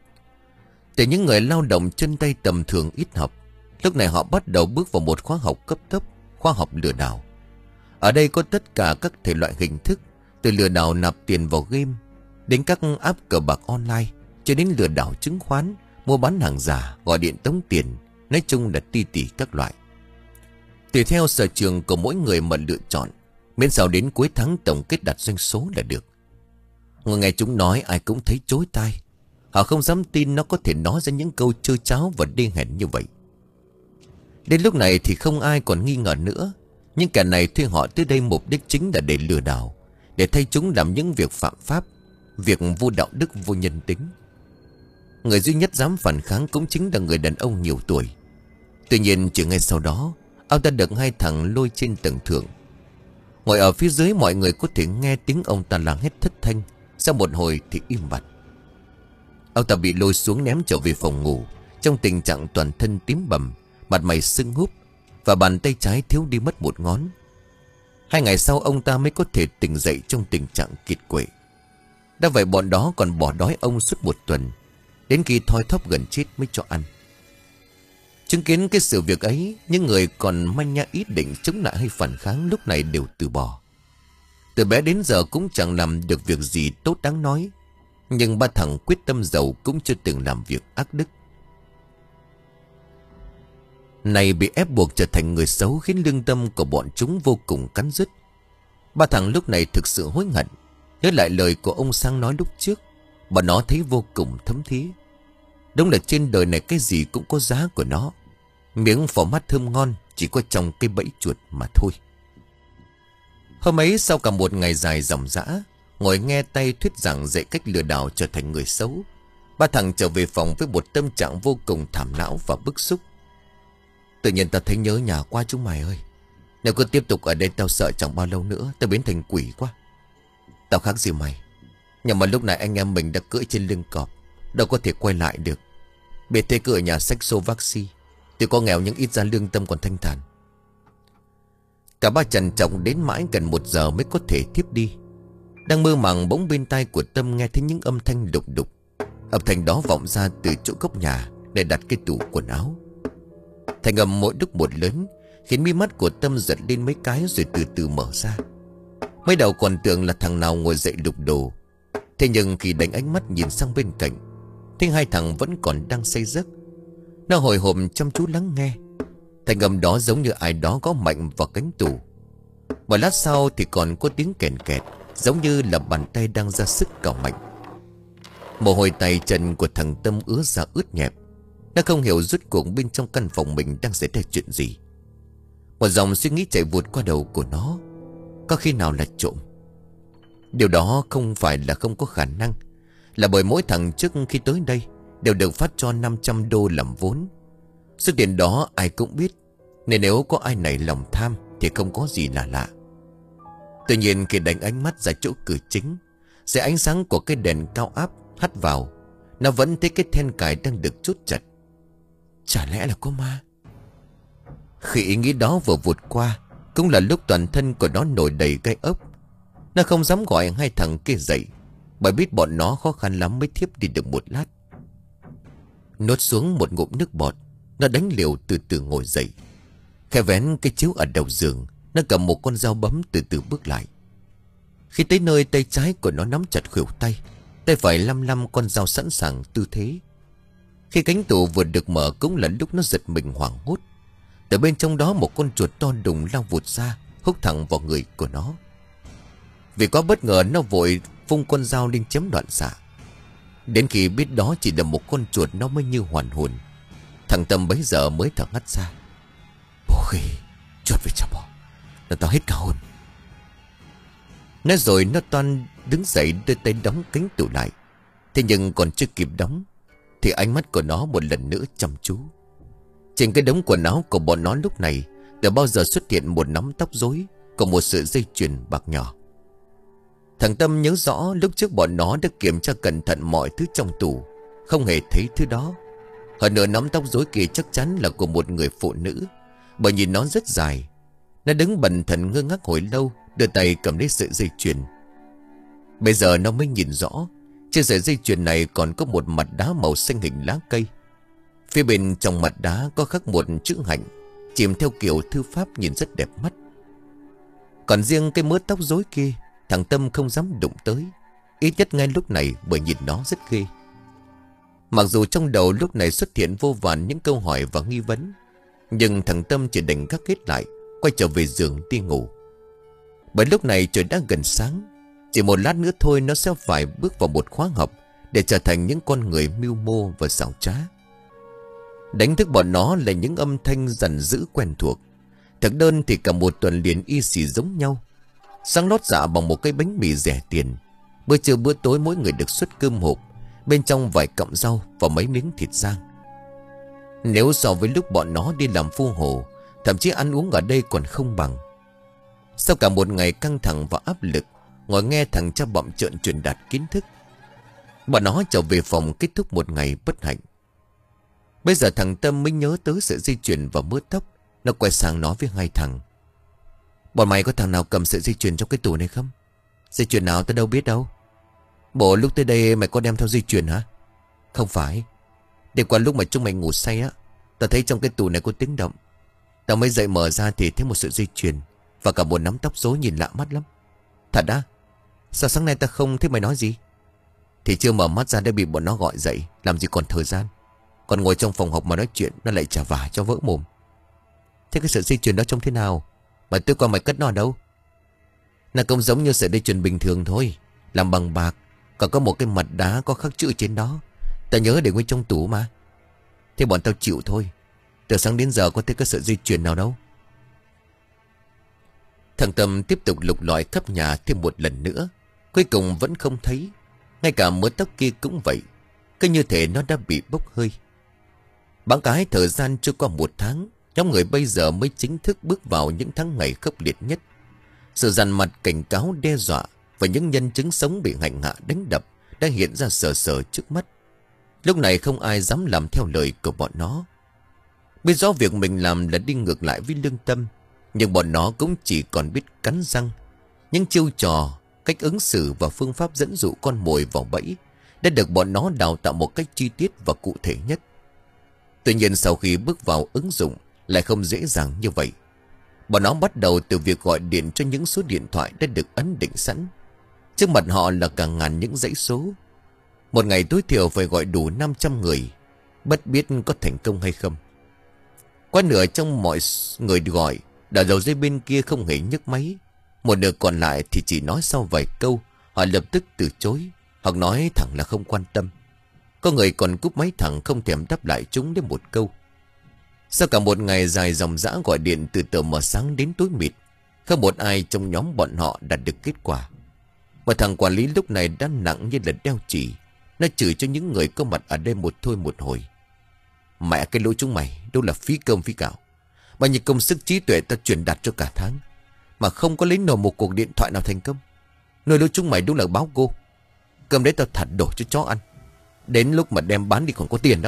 S1: Để những người lao động chân tay tầm thường ít học, lúc này họ bắt đầu bước vào một khóa học cấp tốc, khóa học lừa đảo. Ở đây có tất cả các thể loại hình thức, từ lừa đảo nạp tiền vào game, đến các app cờ bạc online, cho đến lừa đảo chứng khoán, mua bán hàng giả, gọi điện tống tiền, nói chung là ti tỉ các loại. Tùy theo sở trường của mỗi người mà lựa chọn, miễn sao đến cuối tháng tổng kết đạt doanh số là được. Người nghe chúng nói ai cũng thấy chối tai. Họ không dám tin nó có thể nói ra những câu trơ tráo và đê hèn như vậy. Đến lúc này thì không ai còn nghi ngờ nữa. Nhưng kẻ này thuê họ tới đây mục đích chính là để lừa đảo, để thay chúng làm những việc phạm pháp, việc vô đạo đức vô nhân tính. Người duy nhất dám phản kháng cũng chính là người đàn ông nhiều tuổi. Tuy nhiên chỉ ngay sau đó, ông ta được hai thằng lôi trên tầng thượng. Ngồi ở phía dưới, mọi người có thể nghe tiếng ông ta la hét thất thanh. Sau một hồi thì im bặt. Ông ta bị lôi xuống ném trở về phòng ngủ, trong tình trạng toàn thân tím bầm, mặt mày sưng húp, và bàn tay trái thiếu đi mất một ngón. Hai ngày sau ông ta mới có thể tỉnh dậy trong tình trạng kiệt quệ. Đã vậy bọn đó còn bỏ đói ông suốt một tuần, đến khi thoi thóp gần chết mới cho ăn. Chứng kiến cái sự việc ấy, những người còn manh nha ý định chống lại hay phản kháng lúc này đều từ bỏ. Từ bé đến giờ cũng chẳng làm được việc gì tốt đáng nói, nhưng ba thằng quyết tâm giàu cũng chưa từng làm việc ác đức. Này bị ép buộc trở thành người xấu khiến lương tâm của bọn chúng vô cùng cắn rứt. Ba thằng lúc này thực sự hối hận, nhớ lại lời của ông Sang nói lúc trước, bọn nó thấy vô cùng thấm thía. Đúng là trên đời này cái gì cũng có giá của nó. Miếng phở mát thơm ngon chỉ có trong cái bẫy chuột mà thôi. Hôm ấy sau cả một ngày dài ròng rã, ngồi nghe tay thuyết giảng dạy cách lừa đảo trở thành người xấu, ba thằng trở về phòng với một tâm trạng vô cùng thảm não và bức xúc. Tự nhiên tao thấy nhớ nhà quá chúng mày ơi. Nếu cứ tiếp tục ở đây tao sợ chẳng bao lâu nữa tao biến thành quỷ quá. Tao khác gì mày, nhưng mà lúc này anh em mình đã cưỡi trên lưng cọp, đâu có thể quay lại được. Biệt thế cửa nhà sách xô vaccine, tuy có nghèo nhưng ít ra lương tâm còn thanh thản. Cả ba trần trọng đến mãi gần một giờ mới có thể tiếp đi. Đang mơ màng bỗng bên tai của Tâm nghe thấy những âm thanh đục đục. Âm thanh đó vọng ra từ chỗ góc nhà để đặt cái tủ quần áo. Thành âm mỗi lúc một lớn, khiến mí mắt của Tâm giật lên mấy cái rồi từ từ mở ra. Mới đầu còn tưởng là thằng nào ngồi dậy lục đồ. Thế nhưng khi đánh ánh mắt nhìn sang bên cạnh, thấy hai thằng vẫn còn đang say giấc. Nó hồi hộp chăm chú lắng nghe. Thành âm đó giống như ai đó gõ mạnh vào cánh tủ. Một lát sau thì còn có tiếng kèn kẹt, giống như là bàn tay đang ra sức cào mạnh. Mồ hôi tay chân của thằng Tâm ứa ra ướt nhẹp. Nó không hiểu rốt cuộc bên trong căn phòng mình đang xảy ra chuyện gì. Một dòng suy nghĩ chạy vụt qua đầu của nó. Có khi nào là trộm? Điều đó không phải là không có khả năng, là bởi mỗi thằng trước khi tới đây đều được phát cho năm trăm đô làm vốn. Số tiền đó ai cũng biết, nên nếu có ai nảy lòng tham thì không có gì là lạ. Tuy nhiên khi đánh ánh mắt ra chỗ cửa chính, dưới ánh sáng của cái đèn cao áp hắt vào, nó vẫn thấy cái then cài đang được chốt chặt. Chả lẽ là có ma? Khi ý nghĩ đó vừa vụt qua, cũng là lúc toàn thân của nó nổi đầy gai ốc. Nó không dám gọi hai thằng kia dậy, bởi biết bọn nó khó khăn lắm mới thiếp đi được một lát. Nuốt xuống một ngụm nước bọt, nó đánh liều từ từ ngồi dậy. Khẽ vén cái chiếu ở đầu giường, nó cầm một con dao bấm từ từ bước lại. Khi tới nơi, tay trái của nó nắm chặt khuỷu tay, tay phải lăm lăm con dao sẵn sàng tư thế. Khi cánh tủ vừa được mở cũng là lúc nó giật mình hoảng hốt. Từ bên trong đó một con chuột to đùng lao vụt ra, húc thẳng vào người của nó. Vì quá bất ngờ, nó vội vung con dao lên chém đoạn xạ. Đến khi biết đó chỉ là một con chuột nó mới như hoàn hồn. Thằng Tâm bấy giờ mới thở ngắt ra. Bố khỉ, chuột về chả bỏ, nó tao hết cả hồn. Nói rồi nó toan đứng dậy đưa tay đóng cánh tủ lại. Thế nhưng còn chưa kịp đóng thì ánh mắt của nó một lần nữa chăm chú. Trên cái đống quần áo của bọn nó lúc này từ bao giờ xuất hiện một nắm tóc rối, còn một sợi dây chuyền bạc nhỏ. Thằng Tâm nhớ rõ lúc trước bọn nó đã kiểm tra cẩn thận mọi thứ trong tủ, không hề thấy thứ đó. Hơn nữa nắm tóc rối kia chắc chắn là của một người phụ nữ, bởi nhìn nó rất dài. Nó đứng bần thần ngơ ngác hồi lâu, đưa tay cầm lấy sợi dây chuyền. Bây giờ nó mới nhìn rõ, trên sợi dây chuyền này còn có một mặt đá màu xanh hình lá cây. Phía bên trong mặt đá có khắc một chữ hạnh, chìm theo kiểu thư pháp nhìn rất đẹp mắt. Còn riêng cái mớ tóc rối kia, thằng Tâm không dám đụng tới, ít nhất ngay lúc này, bởi nhìn nó rất ghê. Mặc dù trong đầu lúc này xuất hiện vô vàn những câu hỏi và nghi vấn, nhưng thằng Tâm chỉ đành gác hết lại, quay trở về giường đi ngủ. Bởi lúc này trời đã gần sáng, chỉ một lát nữa thôi nó sẽ phải bước vào một khóa học để trở thành những con người mưu mô và xảo trá. Đánh thức bọn nó là những âm thanh dần dữ quen thuộc. Thực đơn thì cả một tuần liền y xì giống nhau. Sáng lót dạ bằng một cái bánh mì rẻ tiền. Bữa trưa bữa tối mỗi người được suất cơm hộp, bên trong vài cọng rau và mấy miếng thịt rang. Nếu so với lúc bọn nó đi làm phu hồ, thậm chí ăn uống ở đây còn không bằng. Sau cả một ngày căng thẳng và áp lực, ngồi nghe thằng cha bậm trợn truyền đạt kiến thức, bọn nó trở về phòng kết thúc một ngày bất hạnh. Bây giờ thằng Tâm mới nhớ tới sợi dây chuyền và mớ tóc. Nó quay sang nói với hai thằng: bọn mày có thằng nào cầm sợi dây chuyền trong cái tủ này không? Dây chuyền nào tao đâu biết đâu. Bộ lúc tới đây mày có đem theo dây chuyền hả? Không phải. Đêm qua lúc mà chúng mày ngủ say á, tao thấy trong cái tủ này có tiếng động. Tao mới dậy mở ra thì thấy một sợi dây chuyền và cả một nắm tóc rối nhìn lạ mắt lắm. Thật á? Sao sáng nay tao không thấy mày nói gì? Thì chưa mở mắt ra đã bị bọn nó gọi dậy, làm gì còn thời gian. Còn ngồi trong phòng học mà nói chuyện, nó lại chả vả cho vỡ mồm. Thế cái sợi dây chuyền đó trông thế nào? Mà tôi qua mày cất nó ở đâu? Nó cũng giống như sợi dây chuyền bình thường thôi, làm bằng bạc, còn có một cái mặt đá có khắc chữ trên đó. Tao nhớ để nguyên trong tủ mà. Thế bọn tao chịu thôi. Từ sáng đến giờ có thấy cái sợi dây chuyền nào đâu. Thằng Tâm tiếp tục lục lọi khắp nhà thêm một lần nữa, cuối cùng vẫn không thấy. Ngay cả mớ tóc kia cũng vậy, cứ như thể nó đã bị bốc hơi. Bẵng cái thời gian trôi qua một tháng, nhóm người bây giờ mới chính thức bước vào những tháng ngày khốc liệt nhất. Sự dằn mặt cảnh cáo đe dọa và những nhân chứng sống bị hành hạ đánh đập đã hiện ra sờ sờ trước mắt. Lúc này không ai dám làm theo lời của bọn nó. Biết rõ việc mình làm là đi ngược lại với lương tâm, nhưng bọn nó cũng chỉ còn biết cắn răng. Những chiêu trò, cách ứng xử và phương pháp dẫn dụ con mồi vào bẫy đã được bọn nó đào tạo một cách chi tiết và cụ thể nhất. Tuy nhiên sau khi bước vào ứng dụng lại không dễ dàng như vậy. Bọn nó bắt đầu từ việc gọi điện cho những số điện thoại đã được ấn định sẵn. Trước mặt họ là cả ngàn những dãy số. Một ngày tối thiểu phải gọi đủ năm trăm người, bất biết có thành công hay không. Quá nửa trong mọi người gọi, đã đầu dây bên kia không hề nhấc máy. Một nửa còn lại thì chỉ nói sau vài câu, họ lập tức từ chối, hoặc nói thẳng là không quan tâm. Có người còn cúp máy thẳng không thèm đáp lại chúng đến một câu. Sau cả một ngày dài dòng dã gọi điện từ tờ mờ sáng đến tối mịt, không một ai trong nhóm bọn họ đạt được kết quả. Mà thằng quản lý lúc này đã nặng như là đeo chỉ. Nó chửi cho những người có mặt ở đây một thôi một hồi. Mẹ cái lỗi chúng mày đâu là phí cơm phí gạo. Bao nhiêu công sức trí tuệ ta truyền đạt cho cả tháng, mà không có lấy nổi một cuộc điện thoại nào thành công. Nơi lỗi chúng mày đúng là báo cô. Cơm đấy tao thật đổ cho chó ăn. Đến lúc mà đem bán đi còn có tiền đó.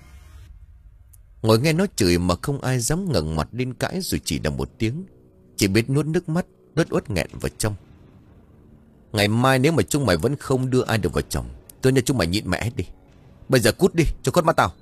S1: Ngồi nghe nó chửi mà không ai dám ngẩng mặt lên cãi, rồi chỉ là một tiếng, chỉ biết nuốt nước mắt đớt uất nghẹn vào trong. Ngày mai nếu mà chúng mày vẫn không đưa ai được vào chồng, tôi nên chúng mày nhịn mẹ hết đi. Bây giờ cút đi cho khuất mắt tao.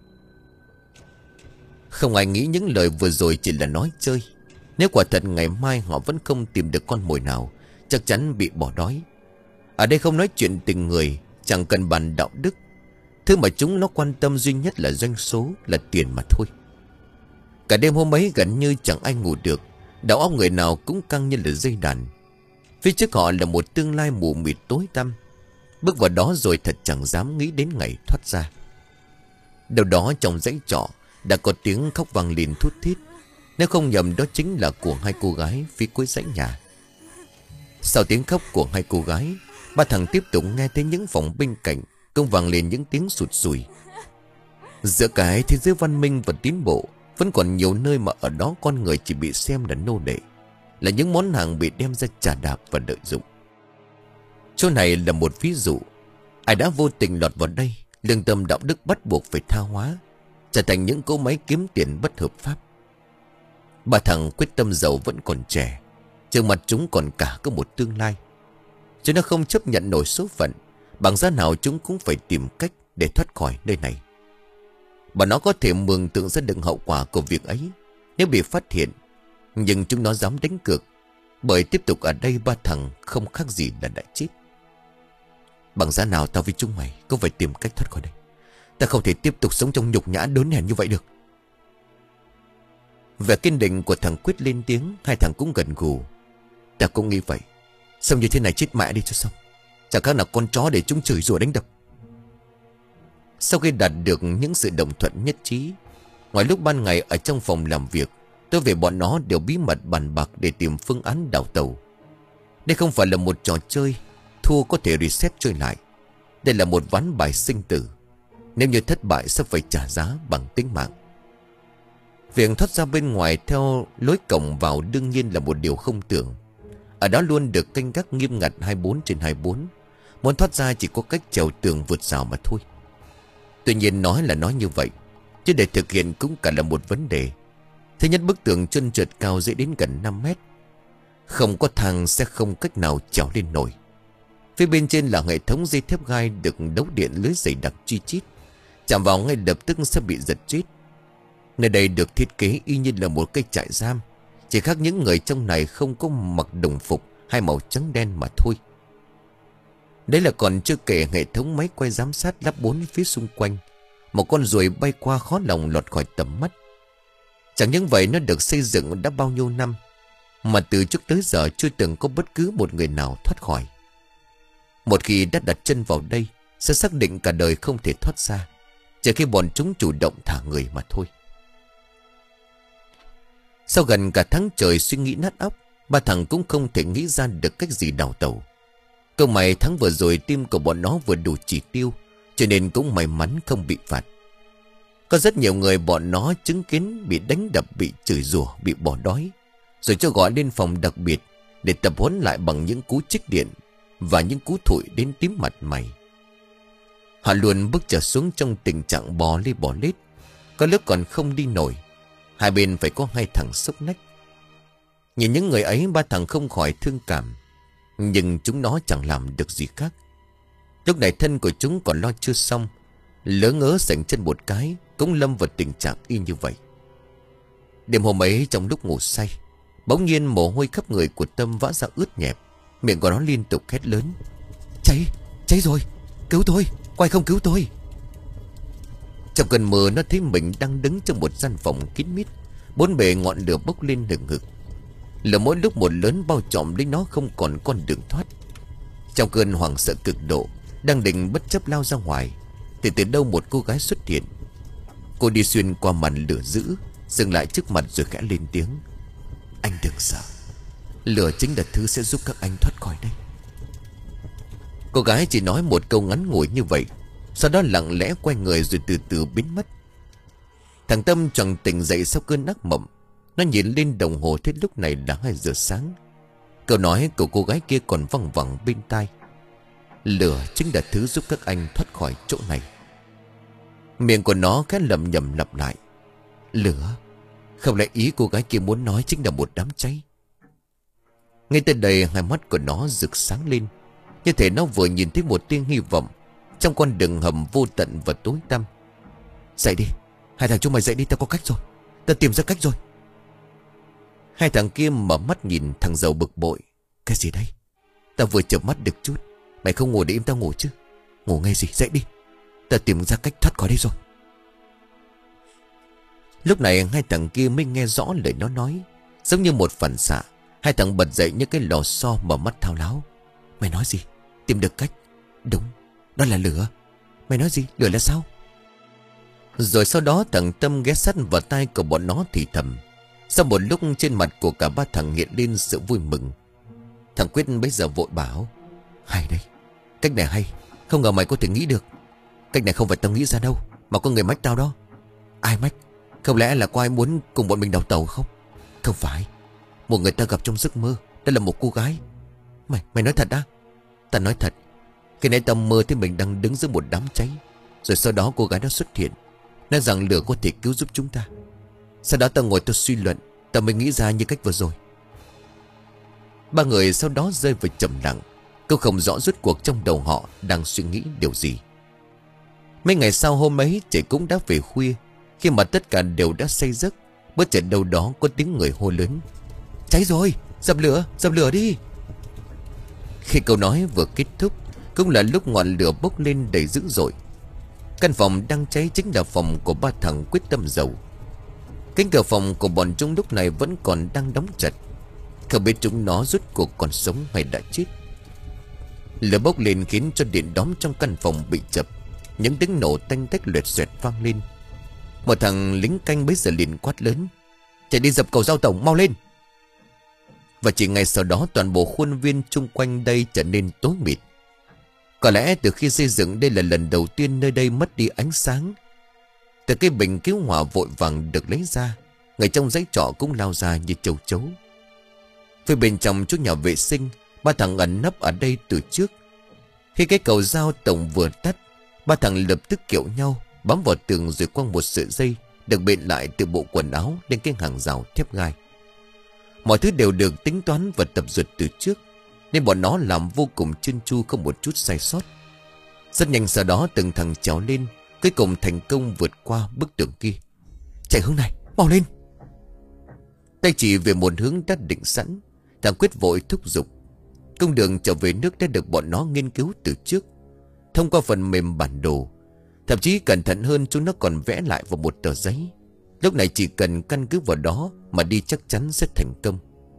S1: Không ai nghĩ những lời vừa rồi chỉ là nói chơi. Nếu quả thật ngày mai họ vẫn không tìm được con mồi nào, chắc chắn bị bỏ đói. Ở đây không nói chuyện tình người, chẳng cần bàn đạo đức. Thứ mà chúng nó quan tâm duy nhất là doanh số, là tiền mà thôi. Cả đêm hôm ấy gần như chẳng ai ngủ được. Đầu óc người nào cũng căng như là dây đàn. Phía trước họ là một tương lai mù mịt tối tăm. Bước vào đó rồi thật chẳng dám nghĩ đến ngày thoát ra. Đâu đó trong dãy trọ đã có tiếng khóc vang lên thút thít. Nếu không nhầm đó chính là của hai cô gái phía cuối dãy nhà. Sau tiếng khóc của hai cô gái, ba thằng tiếp tục nghe thấy những phòng bên cạnh cũng vang lên những tiếng sụt sùi. Giữa cái thế giới văn minh và tiến bộ, vẫn còn nhiều nơi mà ở đó con người chỉ bị xem là nô lệ, là những món hàng bị đem ra chà đạp và lợi dụng. Chỗ này là một ví dụ. Ai đã vô tình lọt vào đây, lương tâm đạo đức bắt buộc phải tha hóa, trở thành những cỗ máy kiếm tiền bất hợp pháp. Ba thằng quyết tâm giàu vẫn còn trẻ, trước mặt chúng còn cả có một tương lai. Chứ nó không chấp nhận nổi số phận, bằng giá nào chúng cũng phải tìm cách để thoát khỏi nơi này. Bà nó có thể mường tượng ra được hậu quả của việc ấy nếu bị phát hiện, nhưng chúng nó dám đánh cược, bởi tiếp tục ở đây ba thằng không khác gì là đã chết. Bằng giá nào tao với chúng mày cũng phải tìm cách thoát khỏi đây. Ta không thể tiếp tục sống trong nhục nhã đốn hèn như vậy được. Vẻ kiên định của thằng Quyết lên tiếng, hai thằng cũng gần gù. Ta cũng nghĩ vậy. Xong như thế này chết mẹ đi cho xong. Chẳng khác nào con chó để chúng chửi rủa đánh đập. Sau khi đạt được những sự đồng thuận nhất trí, ngoài lúc ban ngày ở trong phòng làm việc, tôi về bọn nó đều bí mật bàn bạc để tìm phương án đào tàu. Đây không phải là một trò chơi, thua có thể reset chơi lại. Đây là một ván bài sinh tử. Nếu như thất bại sẽ phải trả giá bằng tính mạng. Việc thoát ra bên ngoài theo lối cổng vào đương nhiên là một điều không tưởng. Ở đó luôn được canh gác nghiêm ngặt hai mươi bốn trên hai mươi bốn. Muốn thoát ra chỉ có cách trèo tường vượt rào mà thôi. Tuy nhiên nói là nói như vậy, chứ để thực hiện cũng cả là một vấn đề. Thứ nhất, bức tường chân trượt cao dễ đến gần năm mét. Không có thang sẽ không cách nào trèo lên nổi. Phía bên trên là hệ thống dây thép gai được đấu điện lưới dày đặc chi chít. Chạm vào ngay lập tức sẽ bị giật chết. Nơi đây được thiết kế y như là một cái trại giam, chỉ khác những người trong này không có mặc đồng phục hay màu trắng đen mà thôi. Đấy là còn chưa kể hệ thống máy quay giám sát lắp bốn phía xung quanh. Một con ruồi bay qua khó lòng lọt khỏi tầm mắt. Chẳng những vậy, nó được xây dựng đã bao nhiêu năm, mà từ trước tới giờ chưa từng có bất cứ một người nào thoát khỏi. Một khi đã đặt chân vào đây, sẽ xác định cả đời không thể thoát ra, chỉ khi bọn chúng chủ động thả người mà thôi. Sau gần cả tháng trời suy nghĩ nát óc, ba thằng cũng không thể nghĩ ra được cách gì đào tẩu. Câu mày tháng vừa rồi tim của bọn nó vừa đủ chỉ tiêu, cho nên cũng may mắn không bị phạt. Có rất nhiều người bọn nó chứng kiến bị đánh đập, bị chửi rủa, bị bỏ đói, rồi cho gọi lên phòng đặc biệt để tập huấn lại bằng những cú chích điện và những cú thổi đến tím mặt mày. Họ luôn bước trở xuống trong tình trạng bò lê bò lết, có lúc còn không đi nổi. Hai bên phải có hai thằng xốc nách. Nhìn những người ấy, ba thằng không khỏi thương cảm, nhưng chúng nó chẳng làm được gì khác. Lúc này thân của chúng còn lo chưa xong, lỡ ngớ sảnh chân một cái cũng lâm vào tình trạng y như vậy. Đêm hôm ấy trong lúc ngủ say, bỗng nhiên mồ hôi khắp người của Tâm vã ra ướt nhẹp. Miệng của nó liên tục hét lớn: Cháy, cháy rồi, cứu tôi, quay không cứu tôi. Trong cơn mơ nó thấy mình đang đứng trong một gian phòng kín mít, bốn bề ngọn lửa bốc lên hừng hực. Lửa mỗi lúc một lớn bao trùm lấy nó không còn con đường thoát. Trong cơn hoảng sợ cực độ, đang định bất chấp lao ra ngoài, thì từ đâu một cô gái xuất hiện. Cô đi xuyên qua màn lửa dữ, dừng lại trước mặt rồi khẽ lên tiếng: Anh đừng sợ, lửa chính là thứ sẽ giúp các anh thoát khỏi đây. Cô gái chỉ nói một câu ngắn ngủi như vậy, sau đó lặng lẽ quay người rồi từ từ biến mất. Thằng Tâm choàng tỉnh dậy sau cơn ác mộng. Nó nhìn lên đồng hồ thấy lúc này đã hai giờ sáng. Câu nói của cô gái kia còn văng vẳng bên tai: Lửa chính là thứ giúp các anh thoát khỏi chỗ này. Miệng của nó khẽ lẩm nhẩm lặp lại: Lửa. Không lẽ ý cô gái kia muốn nói chính là một đám cháy? Ngay tới đây hai mắt của nó rực sáng lên, như thể nó vừa nhìn thấy một tia hy vọng trong con đường hầm vô tận và tối tăm. Dậy đi, hai thằng chúng mày dậy đi, tao có cách rồi, tao tìm ra cách rồi. Hai thằng kia mở mắt nhìn thằng giàu bực bội: Cái gì đây? Tao vừa chợp mắt được chút, mày không ngủ để im tao ngủ chứ? Ngủ ngay gì, dậy đi, tao tìm ra cách thoát khỏi đây rồi. Lúc này hai thằng kia mới nghe rõ lời nó nói. Giống như một phản xạ, hai thằng bật dậy như cái lò xo, mở mắt thao láo: Mày nói gì? Tìm được cách? Đúng, đó là lửa. Mày nói gì, lửa là sao? Rồi sau đó thằng Tâm ghé sát vào tai của bọn nó thì thầm. Sau một lúc trên mặt của cả ba thằng hiện lên sự vui mừng. Thằng Quyết bây giờ vội bảo: hay đây, cách này hay. Không ngờ mày có thể nghĩ được. Cách này không phải tao nghĩ ra đâu, mà có người mách tao đó. Ai mách? Không lẽ là có ai muốn cùng bọn mình đào tàu không? Không phải, một người ta gặp trong giấc mơ. Đây là một cô gái. Mày, mày nói thật á? Ta nói thật. Khi nãy tao mơ thấy mình đang đứng giữa một đám cháy. Rồi sau đó cô gái đó xuất hiện, nói rằng lửa có thể cứu giúp chúng ta. Sau đó tao ngồi tao suy luận, tao mới nghĩ ra như cách vừa rồi. Ba người sau đó rơi vào trầm lặng. Câu không rõ rốt cuộc trong đầu họ đang suy nghĩ điều gì. Mấy ngày sau hôm ấy trời cũng đã về khuya. Khi mà tất cả đều đã say giấc, bất chợt đâu đó có tiếng người hô lớn: cháy rồi, dập lửa, dập lửa đi. Khi câu nói vừa kết thúc, cũng là lúc ngọn lửa bốc lên đầy dữ dội. Căn phòng đang cháy chính là phòng của ba thằng Quyết Tâm Dầu. Cánh cửa phòng của bọn chúng lúc này vẫn còn đang đóng chặt. Không biết chúng nó rốt cuộc còn sống hay đã chết. Lửa bốc lên khiến cho điện đóm trong căn phòng bị chập. Những tiếng nổ tanh tách loẹt xoẹt vang lên. Một thằng lính canh bấy giờ liền quát lớn: chạy đi dập cầu giao tổng, mau lên. Và chỉ ngay sau đó toàn bộ khuôn viên chung quanh đây trở nên tối mịt. Có lẽ từ khi xây dựng đây là lần đầu tiên nơi đây mất đi ánh sáng. Từ cái bình cứu hỏa vội vàng được lấy ra, người trong dãy trọ cũng lao ra như châu chấu. Phía bên trong chỗ nhà vệ sinh, ba thằng ẩn nấp ở đây từ trước. Khi cái cầu dao tổng vừa tắt, ba thằng lập tức kiểu nhau bám vào tường rồi quăng một sợi dây được bện lại từ bộ quần áo lên cái hàng rào thép gai. Mọi thứ đều được tính toán và tập dượt từ trước, nên bọn nó làm vô cùng chân chu, không một chút sai sót. Rất nhanh sau đó từng thằng trèo lên, cuối cùng thành công vượt qua bức tường kia. Chạy hướng này, mau lên. Tay chỉ về một hướng đã định sẵn, thằng Quyết vội thúc giục. Công đường trở về nước đã được bọn nó nghiên cứu từ trước, thông qua phần mềm bản đồ. Thậm chí cẩn thận hơn, chúng nó còn vẽ lại vào một tờ giấy. Lúc này chỉ cần căn cứ vào đó mà đi chắc chắn sẽ thành công.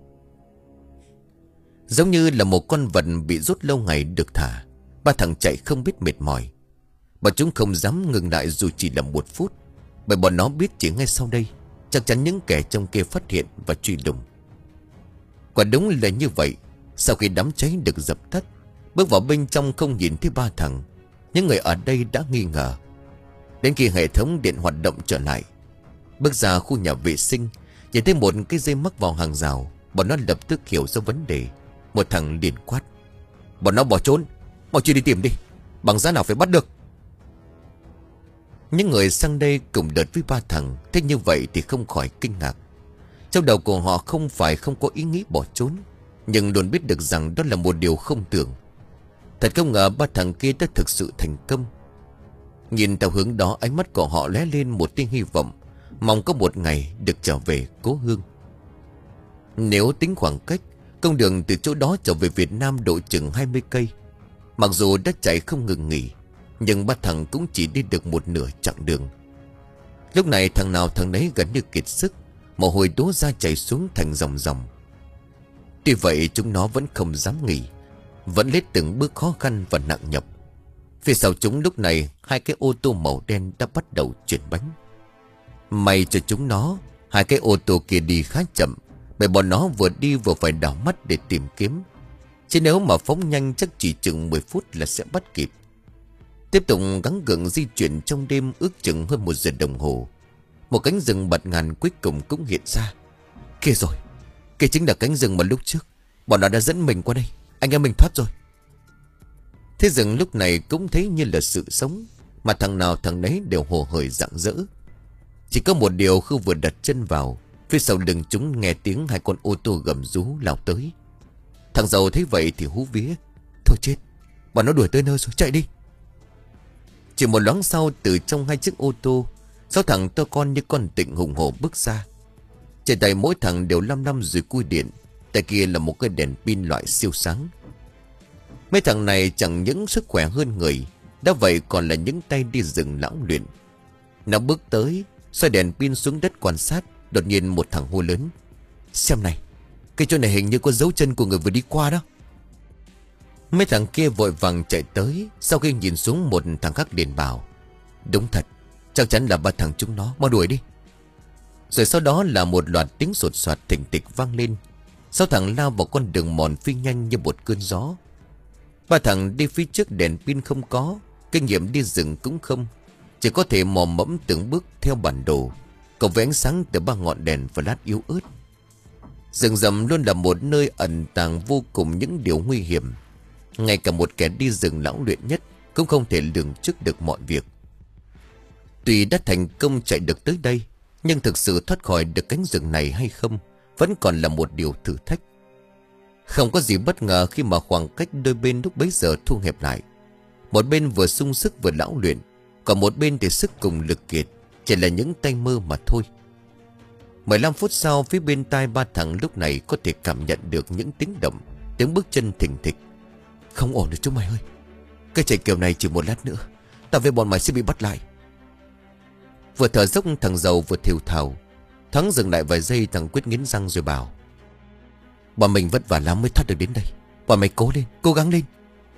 S1: Giống như là một con vật bị rút lâu ngày được thả, ba thằng chạy không biết mệt mỏi. Bọn chúng không dám ngừng lại dù chỉ là một phút, bởi bọn nó biết chỉ ngay sau đây chắc chắn những kẻ trong kia phát hiện và truy lùng. Quả đúng là như vậy. Sau khi đám cháy được dập tắt, bước vào bên trong không nhìn thấy ba thằng, những người ở đây đã nghi ngờ. Đến khi hệ thống điện hoạt động trở lại, bước ra khu nhà vệ sinh, nhìn thấy một cái dây mắc vào hàng rào, bọn nó lập tức hiểu ra vấn đề. Một thằng liền quát: bọn nó bỏ trốn, mau chưa đi tìm đi, bằng giá nào phải bắt được. Những người sang đây cùng đợt với ba thằng thế như vậy thì không khỏi kinh ngạc. Trong đầu của họ không phải không có ý nghĩ bỏ trốn, nhưng luôn biết được rằng đó là một điều không tưởng. Thật không ngờ ba thằng kia đã thực sự thành công. Nhìn theo hướng đó, ánh mắt của họ lóe lên một tia hy vọng, mong có một ngày được trở về cố hương. Nếu tính khoảng cách, công đường từ chỗ đó trở về Việt Nam độ chừng hai mươi cây. Mặc dù đã chạy không ngừng nghỉ, nhưng ba thằng cũng chỉ đi được một nửa chặng đường. Lúc này thằng nào thằng nấy gần như kiệt sức, mồ hôi đổ ra chảy xuống thành dòng dòng. Tuy vậy chúng nó vẫn không dám nghỉ, vẫn lết từng bước khó khăn và nặng nhọc. Phía sau chúng lúc này hai cái ô tô màu đen đã bắt đầu chuyển bánh. May cho chúng nó, hai cái ô tô kia đi khá chậm, bởi bọn nó vừa đi vừa phải đảo mắt để tìm kiếm. Chứ nếu mà phóng nhanh chắc chỉ chừng mười phút là sẽ bắt kịp. Tiếp tục gắng gượng di chuyển trong đêm ước chừng hơn một giờ đồng hồ, một cánh rừng bạt ngàn cuối cùng cũng hiện ra. Kia rồi, kia chính là cánh rừng mà lúc trước bọn nó đã dẫn mình qua đây. Anh em mình thoát rồi. Thế rừng lúc này cũng thấy như là sự sống, mà thằng nào thằng nấy đều hồ hởi rạng rỡ. Chỉ có một điều, khi vừa đặt chân vào, phía sau lưng chúng nghe tiếng hai con ô tô gầm rú lao tới. Thằng giàu thấy vậy thì hú vía: thôi chết, bọn nó đuổi tới nơi rồi, chạy đi. Chỉ một loáng sau, từ trong hai chiếc ô tô, sáu thằng to con như con tịnh hùng hổ bước ra. Trên tay mỗi thằng đều lăm lăm rồi cui điện, tay kia là một cái đèn pin loại siêu sáng. Mấy thằng này chẳng những sức khỏe hơn người, đã vậy còn là những tay đi rừng lão luyện. Nó bước tới, xoay đèn pin xuống đất quan sát. Đột nhiên một thằng hô lớn: xem này, cái chỗ này hình như có dấu chân của người vừa đi qua đó. Mấy thằng kia vội vàng chạy tới. Sau khi nhìn xuống một thằng khác liền bảo: đúng thật, chắc chắn là ba thằng chúng nó, mau đuổi đi. Rồi sau đó là một loạt tiếng sột soạt thình thịch vang lên. Sáu thằng lao vào con đường mòn phi nhanh như một cơn gió. Ba thằng đi phía trước đèn pin không có, kinh nghiệm đi rừng cũng không, chỉ có thể mò mẫm từng bước theo bản đồ, cộng với ánh sáng từ ba ngọn đèn flash yếu ớt. Rừng rậm luôn là một nơi ẩn tàng vô cùng những điều nguy hiểm. Ngay cả một kẻ đi rừng lão luyện nhất cũng không thể lường trước được mọi việc. Tuy đã thành công chạy được tới đây, nhưng thực sự thoát khỏi được cánh rừng này hay không vẫn còn là một điều thử thách. Không có gì bất ngờ khi mà khoảng cách đôi bên lúc bấy giờ thu hẹp lại. Một bên vừa sung sức vừa lão luyện, còn một bên thì sức cùng lực kiệt, chỉ là những tay mơ mà thôi. mười lăm phút sau, phía bên tai ba thằng lúc này có thể cảm nhận được những tiếng động, tiếng bước chân thình thịch. Không ổn rồi chúng mày ơi, cái chạy kiểu này chỉ một lát nữa tao với bọn mày sẽ bị bắt lại. Vừa thở dốc thằng Dầu vừa thều thào. Thắng dừng lại vài giây, thằng Quyết nghiến răng rồi bảo: bọn mình vất vả lắm mới thoát được đến đây, bọn mày cố lên, cố gắng lên.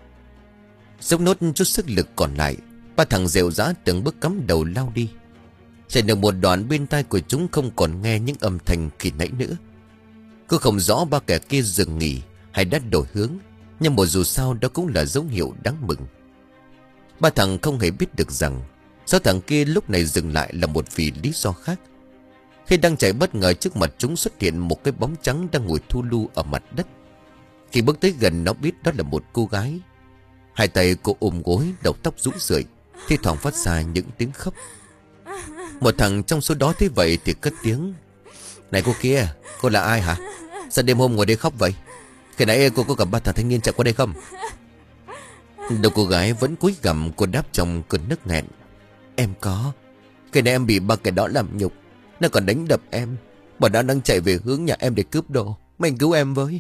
S1: Dốc nốt chút sức lực còn lại, ba thằng rệu rã từng bước cắm đầu lao đi. Chạy được một đoạn, bên tai của chúng không còn nghe những âm thanh khi nãy nữa. Cứ không rõ ba kẻ kia dừng nghỉ hay đã đổi hướng, nhưng mà dù sao đó cũng là dấu hiệu đáng mừng. Ba thằng không hề biết được rằng sáu thằng kia lúc này dừng lại là một vì lý do khác. Khi đang chạy, bất ngờ trước mặt chúng xuất hiện một cái bóng trắng đang ngồi thu lu ở mặt đất. Khi bước tới gần, nó biết đó là một cô gái. Hai tay cô ôm gối, đầu tóc rũ rượi, thi thoảng phát ra những tiếng khóc. Một thằng trong số đó thấy vậy thì cất tiếng: này cô kia, cô là ai hả? Sao đêm hôm ngồi đây khóc vậy? Khi nãy cô có gặp ba thằng thanh niên chạy qua đây không? Đầu cô gái vẫn cúi gằm, cô đáp trong cơn nức nghẹn: em có. Khi nãy em bị ba kẻ đó làm nhục, nó còn đánh đập em. Bọn nó đang chạy về hướng nhà em để cướp đồ. Mày cứu em với.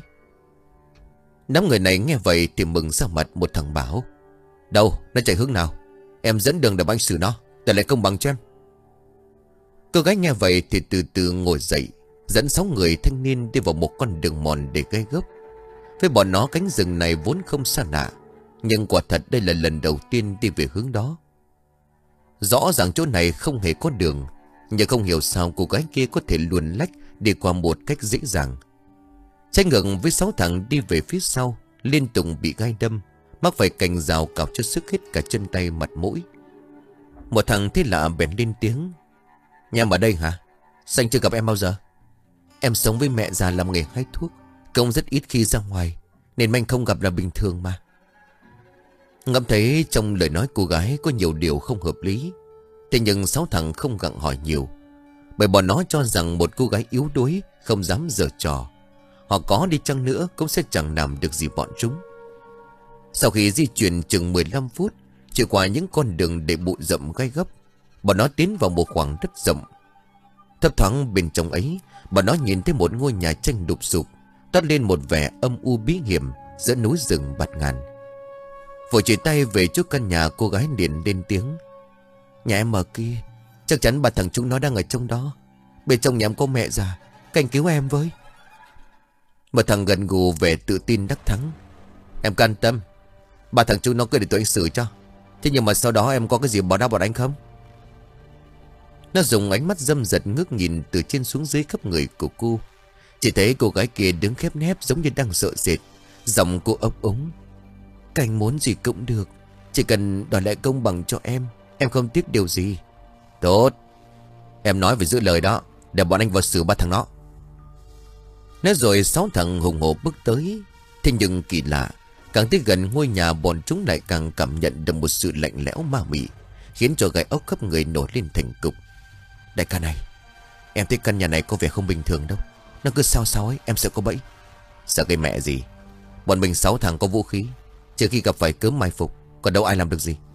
S1: Đám người này nghe vậy thì mừng ra mặt. Một thằng bảo: đâu, nó chạy hướng nào? Em dẫn đường để anh xử nó, để lại công bằng cho em. Cô gái nghe vậy thì từ từ ngồi dậy, dẫn sáu người thanh niên đi vào một con đường mòn để gai gốc. Với bọn nó, cánh rừng này vốn không xa lạ, nhưng quả thật đây là lần đầu tiên đi về hướng đó. Rõ ràng chỗ này không hề có đường, nhưng không hiểu sao cô gái kia có thể luồn lách đi qua một cách dễ dàng. Trái ngược với sáu thằng đi về phía sau, liên tục bị gai đâm, mắc phải cành rào cào cho sức hết cả chân tay mặt mũi. Một thằng thế lạ bèn lên tiếng: nhà em ở đây hả? Sao anh chưa gặp em bao giờ? Em sống với mẹ già làm nghề hái thuốc, công rất ít khi ra ngoài, nên anh không gặp là bình thường mà. Ngẫm thấy trong lời nói cô gái có nhiều điều không hợp lý, thế nhưng sáu thằng không gặng hỏi nhiều, bởi bọn nó cho rằng một cô gái yếu đuối không dám giở trò. Họ có đi chăng nữa cũng sẽ chẳng làm được gì bọn chúng. Sau khi di chuyển chừng mười lăm phút, trải qua những con đường để bụi rậm gai gấp, bọn nó tiến vào một khoảng đất rộng. Thấp thoáng bên trong ấy, bọn nó nhìn thấy một ngôi nhà tranh đục sụp, toát lên một vẻ âm u bí hiểm giữa núi rừng bạt ngàn. Vội chỉ tay về chỗ căn nhà, cô gái liền lên tiếng: nhà em ở kia, chắc chắn bà thằng chúng nó đang ở trong đó. Bên trong nhà em có mẹ già, canh cứu em với. Một thằng gần gù vẻ tự tin đắc thắng: em can tâm, bà thằng chúng nó cứ để tụi anh xử cho. Thế nhưng mà sau đó em có cái gì báo đáp bọn anh không? Nó dùng ánh mắt dâm dật ngước nhìn từ trên xuống dưới khắp người của cô. Chỉ thấy cô gái kia đứng khép nép giống như đang sợ sệt. Giọng cô ấp úng: các anh muốn gì cũng được, chỉ cần đòi lại công bằng cho em, em không tiếc điều gì. Tốt, em nói phải giữ lời đó, để bọn anh vào xử ba thằng nó. Nói rồi sáu thằng hùng hổ bước tới. Thế nhưng kỳ lạ, càng tới gần ngôi nhà, bọn chúng lại càng cảm nhận được một sự lạnh lẽo ma mị, khiến cho gai ốc khắp người nổi lên thành cục. Đại ca này, em thấy căn nhà này có vẻ không bình thường đâu. Nó cứ sao sao ấy, em sợ có bẫy. Sợ cái mẹ gì, bọn mình sáu thằng có vũ khí, trừ khi gặp phải cớm mai phục, còn đâu ai làm được gì.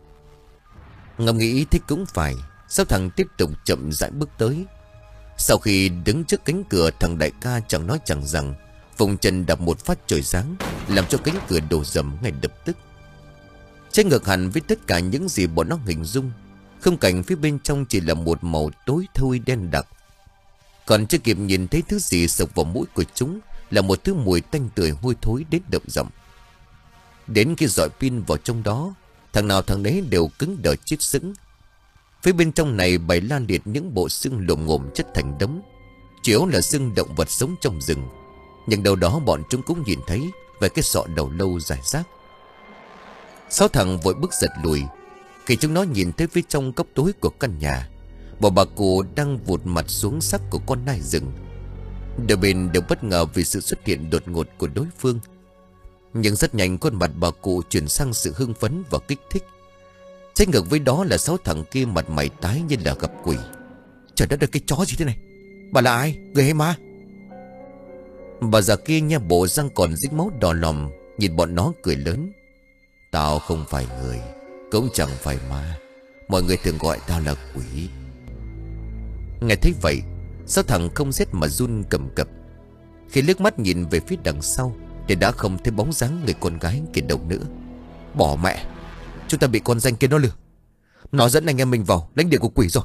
S1: Ngẫm nghĩ thích cũng phải, sáu thằng tiếp tục chậm rãi bước tới. Sau khi đứng trước cánh cửa, thằng đại ca chẳng nói chẳng rằng vùng chân đập một phát trời giáng, làm cho cánh cửa đổ dầm ngay lập tức. Trái ngược hẳn với tất cả những gì bọn nó hình dung, khung cảnh phía bên trong chỉ là một màu tối thui đen đặc. Còn chưa kịp nhìn thấy thứ gì sộc vào mũi của chúng là một thứ mùi tanh tưởi hôi thối đến đậm rậm. Đến khi dọi pin vào trong đó, thằng nào thằng nấy đều cứng đờ chết sững. Phía bên trong này bày la liệt những bộ xương lồm ngồm chất thành đống, chủ yếu là xương động vật sống trong rừng. Nhưng đâu đó bọn chúng cũng nhìn thấy về cái sọ đầu lâu dài rác. Sáu thằng vội bước giật lùi khi chúng nó nhìn thấy phía trong góc tối của căn nhà, một bà cụ đang vụt mặt xuống xác của con nai rừng. Đôi bên đều bất ngờ vì sự xuất hiện đột ngột của đối phương. Nhưng rất nhanh khuôn mặt bà cụ chuyển sang sự hưng phấn và kích thích. Trái ngược với đó là sáu thằng kia mặt mày tái như là gặp quỷ. Trời đất ơi, cái chó gì thế này? Bà là ai? Người hay ma? Bà già kia nha bộ răng còn dính máu đỏ lòm, nhìn bọn nó cười lớn. Tao không phải người, cũng chẳng phải ma. Mọi người thường gọi tao là quỷ. Nghe thấy vậy, sáu thằng không rét mà run cầm cập. Khi liếc mắt nhìn về phía đằng sau thì đã không thấy bóng dáng người con gái kia đâu nữa. Bỏ mẹ, chúng ta bị con danh kia nó lừa. Nó dẫn anh em mình vào lãnh địa của quỷ rồi.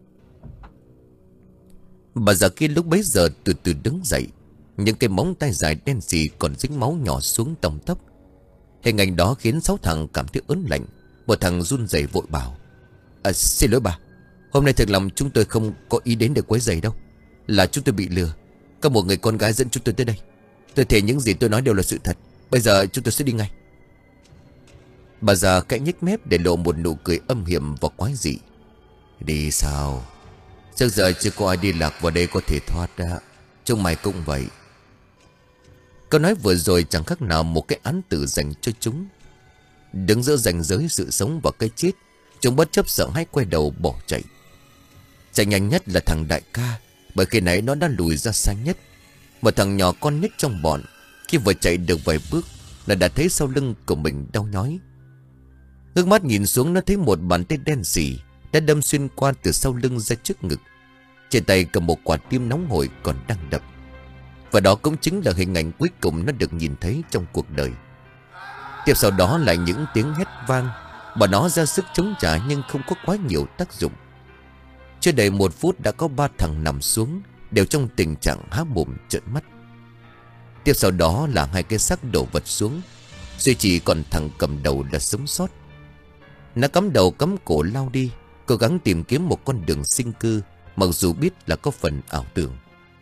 S1: Bà già kia lúc bấy giờ từ từ đứng dậy, những cái móng tay dài đen xì còn dính máu nhỏ xuống tòng tóc. Hình ảnh đó khiến sáu thằng cảm thấy ớn lạnh. Một thằng run rẩy vội bảo: à, xin lỗi bà, hôm nay thật lòng chúng tôi không có ý đến để quấy rầy đâu. Là chúng tôi bị lừa. Có một người con gái dẫn chúng tôi tới đây. Tôi thề những gì tôi nói đều là sự thật. Bây giờ chúng tôi sẽ đi ngay. Bà già cãi nhếch mép để lộ một nụ cười âm hiểm và quái dị. Đi sao? Trước giờ chưa có ai đi lạc vào đây có thể thoát ra. Chúng mày cũng vậy. Câu nói vừa rồi chẳng khác nào một cái án tử dành cho chúng. Đứng giữa ranh giới sự sống và cái chết, chúng bất chấp sợ hãi quay đầu bỏ chạy. Chạy nhanh nhất là thằng đại ca, bởi khi nãy nó đã lùi ra xa nhất. Một thằng nhỏ con nhất trong bọn, khi vừa chạy được vài bước là đã thấy sau lưng của mình đau nhói. Ngước mắt nhìn xuống, nó thấy một bàn tay đen sì đã đâm xuyên qua từ sau lưng ra trước ngực. Trên tay cầm một quả tim nóng hổi còn đang đập. Và đó cũng chính là hình ảnh cuối cùng nó được nhìn thấy trong cuộc đời. Tiếp sau đó là những tiếng hét vang. Bà nó ra sức chống trả nhưng không có quá nhiều tác dụng. Chưa đầy một phút đã có ba thằng nằm xuống, đều trong tình trạng há mồm trợn mắt. Tiếp sau đó là hai cái xác đổ vật xuống, duy chỉ còn thằng cầm đầu là sống sót. Nó cắm đầu cắm cổ lao đi, cố gắng tìm kiếm một con đường sinh cư, mặc dù biết là có phần ảo tưởng.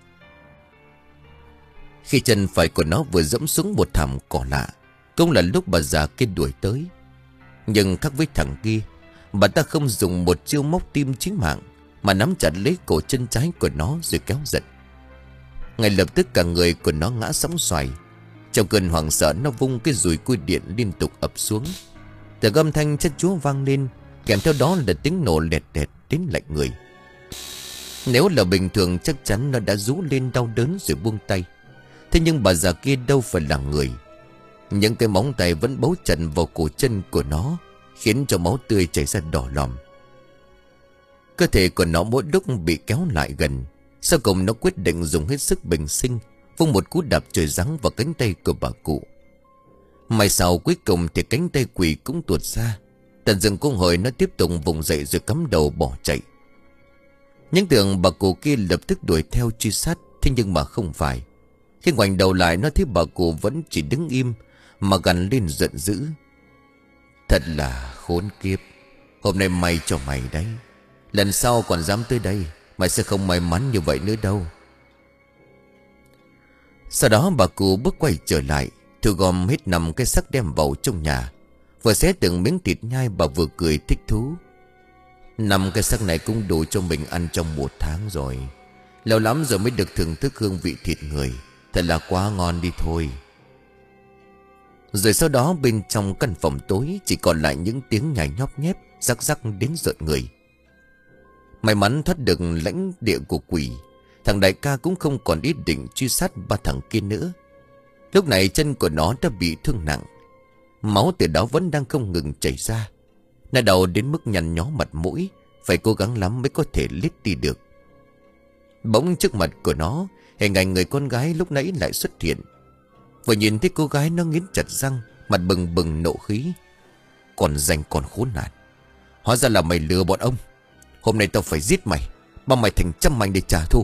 S1: Khi chân phải của nó vừa dẫm xuống một thảm cỏ lạ, cũng là lúc bà già kia đuổi tới. Nhưng khác với thằng kia, bà ta không dùng một chiêu móc tim chí mạng, mà nắm chặt lấy cổ chân trái của nó rồi kéo giật. Ngay lập tức cả người của nó ngã sóng xoài. Trong cơn hoảng sợ, nó vung cái dùi cui điện liên tục ập xuống. Từ âm thanh chất chúa vang lên, kèm theo đó là tiếng nổ lẹt đẹt đến lạnh người. Nếu là bình thường chắc chắn nó đã rú lên đau đớn rồi buông tay. Thế nhưng bà già kia đâu phải là người. Những cái móng tay vẫn bấu chặt vào cổ chân của nó, khiến cho máu tươi chảy ra đỏ lòm. Cơ thể của nó mỗi lúc bị kéo lại gần. Sau cùng nó quyết định dùng hết sức bình sinh, vung một cú đạp trời giáng vào cánh tay của bà cụ. May sau cuối cùng thì cánh tay quỷ cũng tuột ra. Tận dừng cung hồi, nó tiếp tục vùng dậy rồi cắm đầu bỏ chạy. Những tưởng bà cụ kia lập tức đuổi theo truy sát, thế nhưng mà không phải. Khi ngoảnh đầu lại, nó thấy bà cụ vẫn chỉ đứng im mà gằn lên giận dữ. Thật là khốn kiếp. Hôm nay may cho mày đấy. Lần sau còn dám tới đây, mày sẽ không may mắn như vậy nữa đâu. Sau đó bà cụ bước quay trở lại, thu gom hết năm cái xác đem vào trong nhà. Vừa xé từng miếng thịt nhai, bà vừa cười thích thú. Năm cái xác này cũng đủ cho mình ăn trong một tháng rồi. Lâu lắm rồi mới được thưởng thức hương vị thịt người. Thật là quá ngon đi thôi. Rồi sau đó bên trong căn phòng tối chỉ còn lại những tiếng nhảy nhóp nhép, rắc rắc đến rợn người. May mắn thoát được lãnh địa của quỷ, thằng đại ca cũng không còn ý định truy sát ba thằng kia nữa. Lúc này chân của nó đã bị thương nặng, máu từ đó vẫn đang không ngừng chảy ra. Nó đau đến mức nhăn nhó mặt mũi, phải cố gắng lắm mới có thể lết đi được. Bỗng trước mặt của nó, hình ảnh người con gái lúc nãy lại xuất hiện. Vừa nhìn thấy cô gái, nó nghiến chặt răng, mặt bừng bừng nộ khí. Còn danh còn khốn nạn, hóa ra là mày lừa bọn ông. Hôm nay tao phải giết mày, băm mày thành trăm mảnh để trả thù.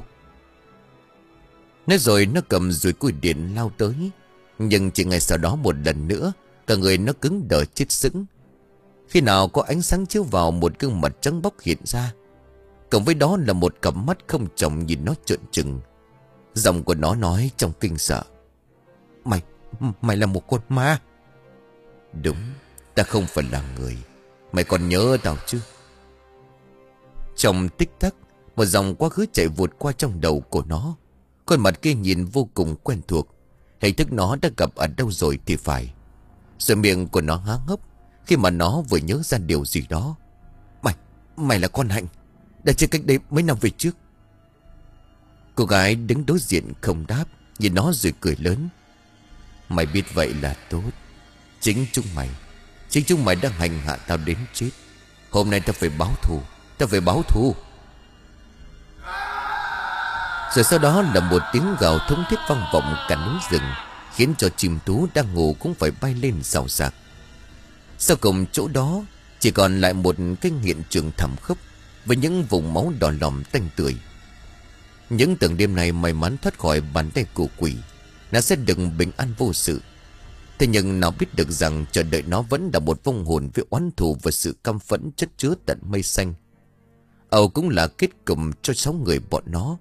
S1: Nói rồi nó cầm dùi cui điện lao tới. Nhưng chỉ ngay sau đó một lần nữa, Cả người nó cứng đờ chết sững. Khi nào có ánh sáng chiếu vào, một gương mặt trắng bóc hiện ra. Cộng với đó là một cặp mắt không tròng nhìn nó trợn trừng. Giọng của nó nói trong kinh sợ: Mày, mày là một con ma. Đúng, ta không phải là người. Mày còn nhớ tao chứ? Trong tích tắc, một dòng quá khứ chạy vụt qua trong đầu của nó. Khuôn mặt kia nhìn vô cùng quen thuộc. Hình thức nó đã gặp ở đâu rồi thì phải. Rồi miệng của nó há hốc khi mà nó vừa nhớ ra điều gì đó. Mày, mày là con Hạnh, đã chết cách đây mấy năm về trước. Cô gái đứng đối diện không đáp, nhìn nó rồi cười lớn: Mày biết vậy là tốt. Chính chúng mày Chính chúng mày đang hành hạ tao đến chết. Hôm nay tao phải báo thù. Tao phải báo thù. Rồi sau đó là một tiếng gào thống thiết vang vọng cả núi rừng, khiến cho chim tú đang ngủ cũng phải bay lên rào rạc. Sau cùng chỗ đó chỉ còn lại một cái hiện trường thảm khốc, với những vùng máu đỏ lòm tanh tưởi. Những tưởng đêm này may mắn thoát khỏi bàn tay của quỷ, nó sẽ được bình an vô sự. Thế nhưng nào biết được rằng chờ đợi nó vẫn là một vong hồn với oán thù và sự căm phẫn chất chứa tận mây xanh. Âu cũng là kết cục cho sáu người bọn nó.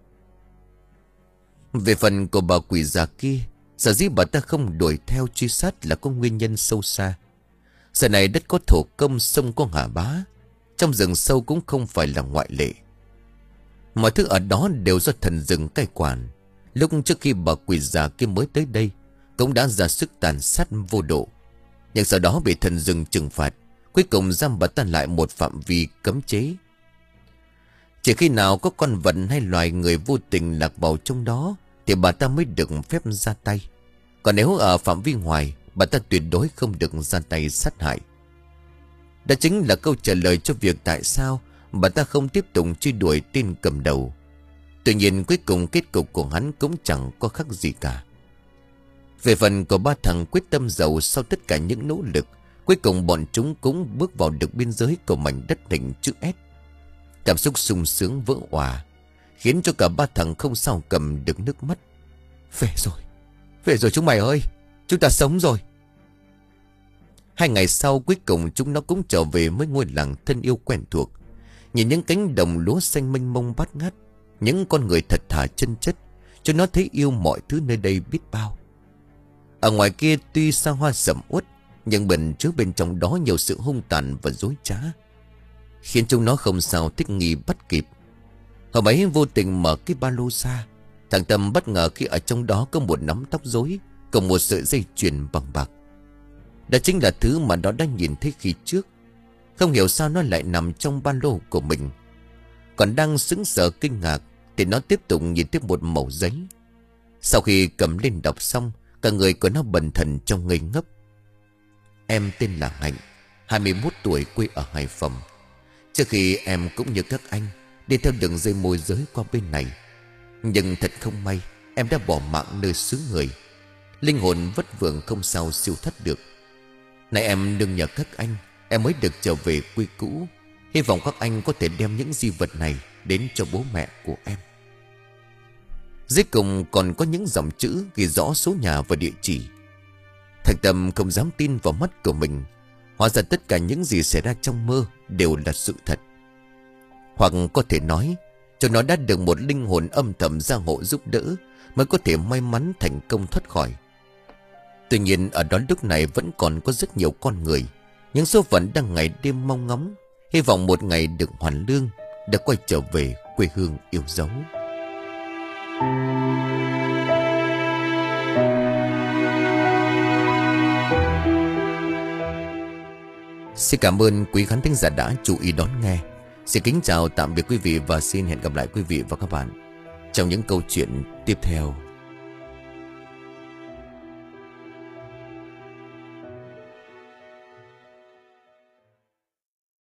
S1: Về phần của bà quỷ già kia, sở dĩ bà ta không đuổi theo truy sát là có nguyên nhân sâu xa. Giờ này đất có thổ công, sông có hà bá, trong rừng sâu cũng không phải là ngoại lệ. Mọi thứ ở đó đều do thần rừng cai quản. Lúc trước khi bà quỷ già kia mới tới đây, cũng đã ra sức tàn sát vô độ. Nhưng sau đó bị thần rừng trừng phạt, cuối cùng giam bà ta lại một phạm vi cấm chế. Chỉ khi nào có con vật hay loài người vô tình lạc vào trong đó thì bà ta mới được phép ra tay. Còn nếu ở phạm vi ngoài, bà ta tuyệt đối không được ra tay sát hại. Đó chính là câu trả lời cho việc tại sao bà ta không tiếp tục truy đuổi tên cầm đầu. Tuy nhiên cuối cùng kết cục của hắn cũng chẳng có khác gì cả. Về phần của ba thằng quyết tâm giàu, sau tất cả những nỗ lực, cuối cùng bọn chúng cũng bước vào được biên giới của mảnh đất hình chữ S. Cảm xúc sung sướng vỡ òa, khiến cho cả ba thằng không sao cầm được nước mắt. Về rồi, về rồi chúng mày ơi, chúng ta sống rồi. Hai ngày sau cuối cùng chúng nó cũng trở về với ngôi làng thân yêu quen thuộc. Nhìn những cánh đồng lúa xanh mênh mông bát ngát, những con người thật thà chân chất, cho nó thấy yêu mọi thứ nơi đây biết bao. Ở ngoài kia tuy xa hoa sầm uất, nhưng bẩn chứa bên trong đó nhiều sự hung tàn và dối trá, khiến chúng nó không sao thích nghi bắt kịp. Hôm ấy vô tình mở cái ba lô ra, thằng Tâm bất ngờ khi ở trong đó có một nắm tóc rối cùng một sợi dây chuyền bằng bạc. Đó chính là thứ mà nó đã nhìn thấy khi trước. Không hiểu sao nó lại nằm trong ba lô của mình. Còn đang sững sờ kinh ngạc thì nó tiếp tục nhìn thấy một mẩu giấy. Sau khi cầm lên đọc xong, cả người của nó bần thần trong ngây ngốc. Em tên là Hạnh, hai mươi mốt tuổi, quê ở Hải Phòng. Trước khi em cũng như các anh đi theo đường dây môi giới qua bên này, nhưng thật không may em đã bỏ mạng nơi xứ người. Linh hồn vất vưởng không sao siêu thoát được. Này em đừng nhờ các anh, em mới được trở về quê cũ. Hy vọng các anh có thể đem những di vật này đến cho bố mẹ của em. Dưới cùng còn có những dòng chữ ghi rõ số nhà và địa chỉ. Thằng Tâm không dám tin vào mắt của mình. Hóa ra tất cả những gì xảy ra trong mơ đều là sự thật. Hoặc có thể nói, cho nó đã được một linh hồn âm thầm gia hộ giúp đỡ mới có thể may mắn thành công thoát khỏi. Tuy nhiên ở đó lúc này vẫn còn có rất nhiều con người, những số phận đang ngày đêm mong ngóng, hy vọng một ngày được hoàn lương, được quay trở về quê hương yêu dấu. Xin cảm ơn quý khán thính giả đã chú ý đón nghe. Xin kính chào tạm biệt quý vị và xin hẹn gặp lại quý vị và các bạn trong những câu chuyện tiếp theo.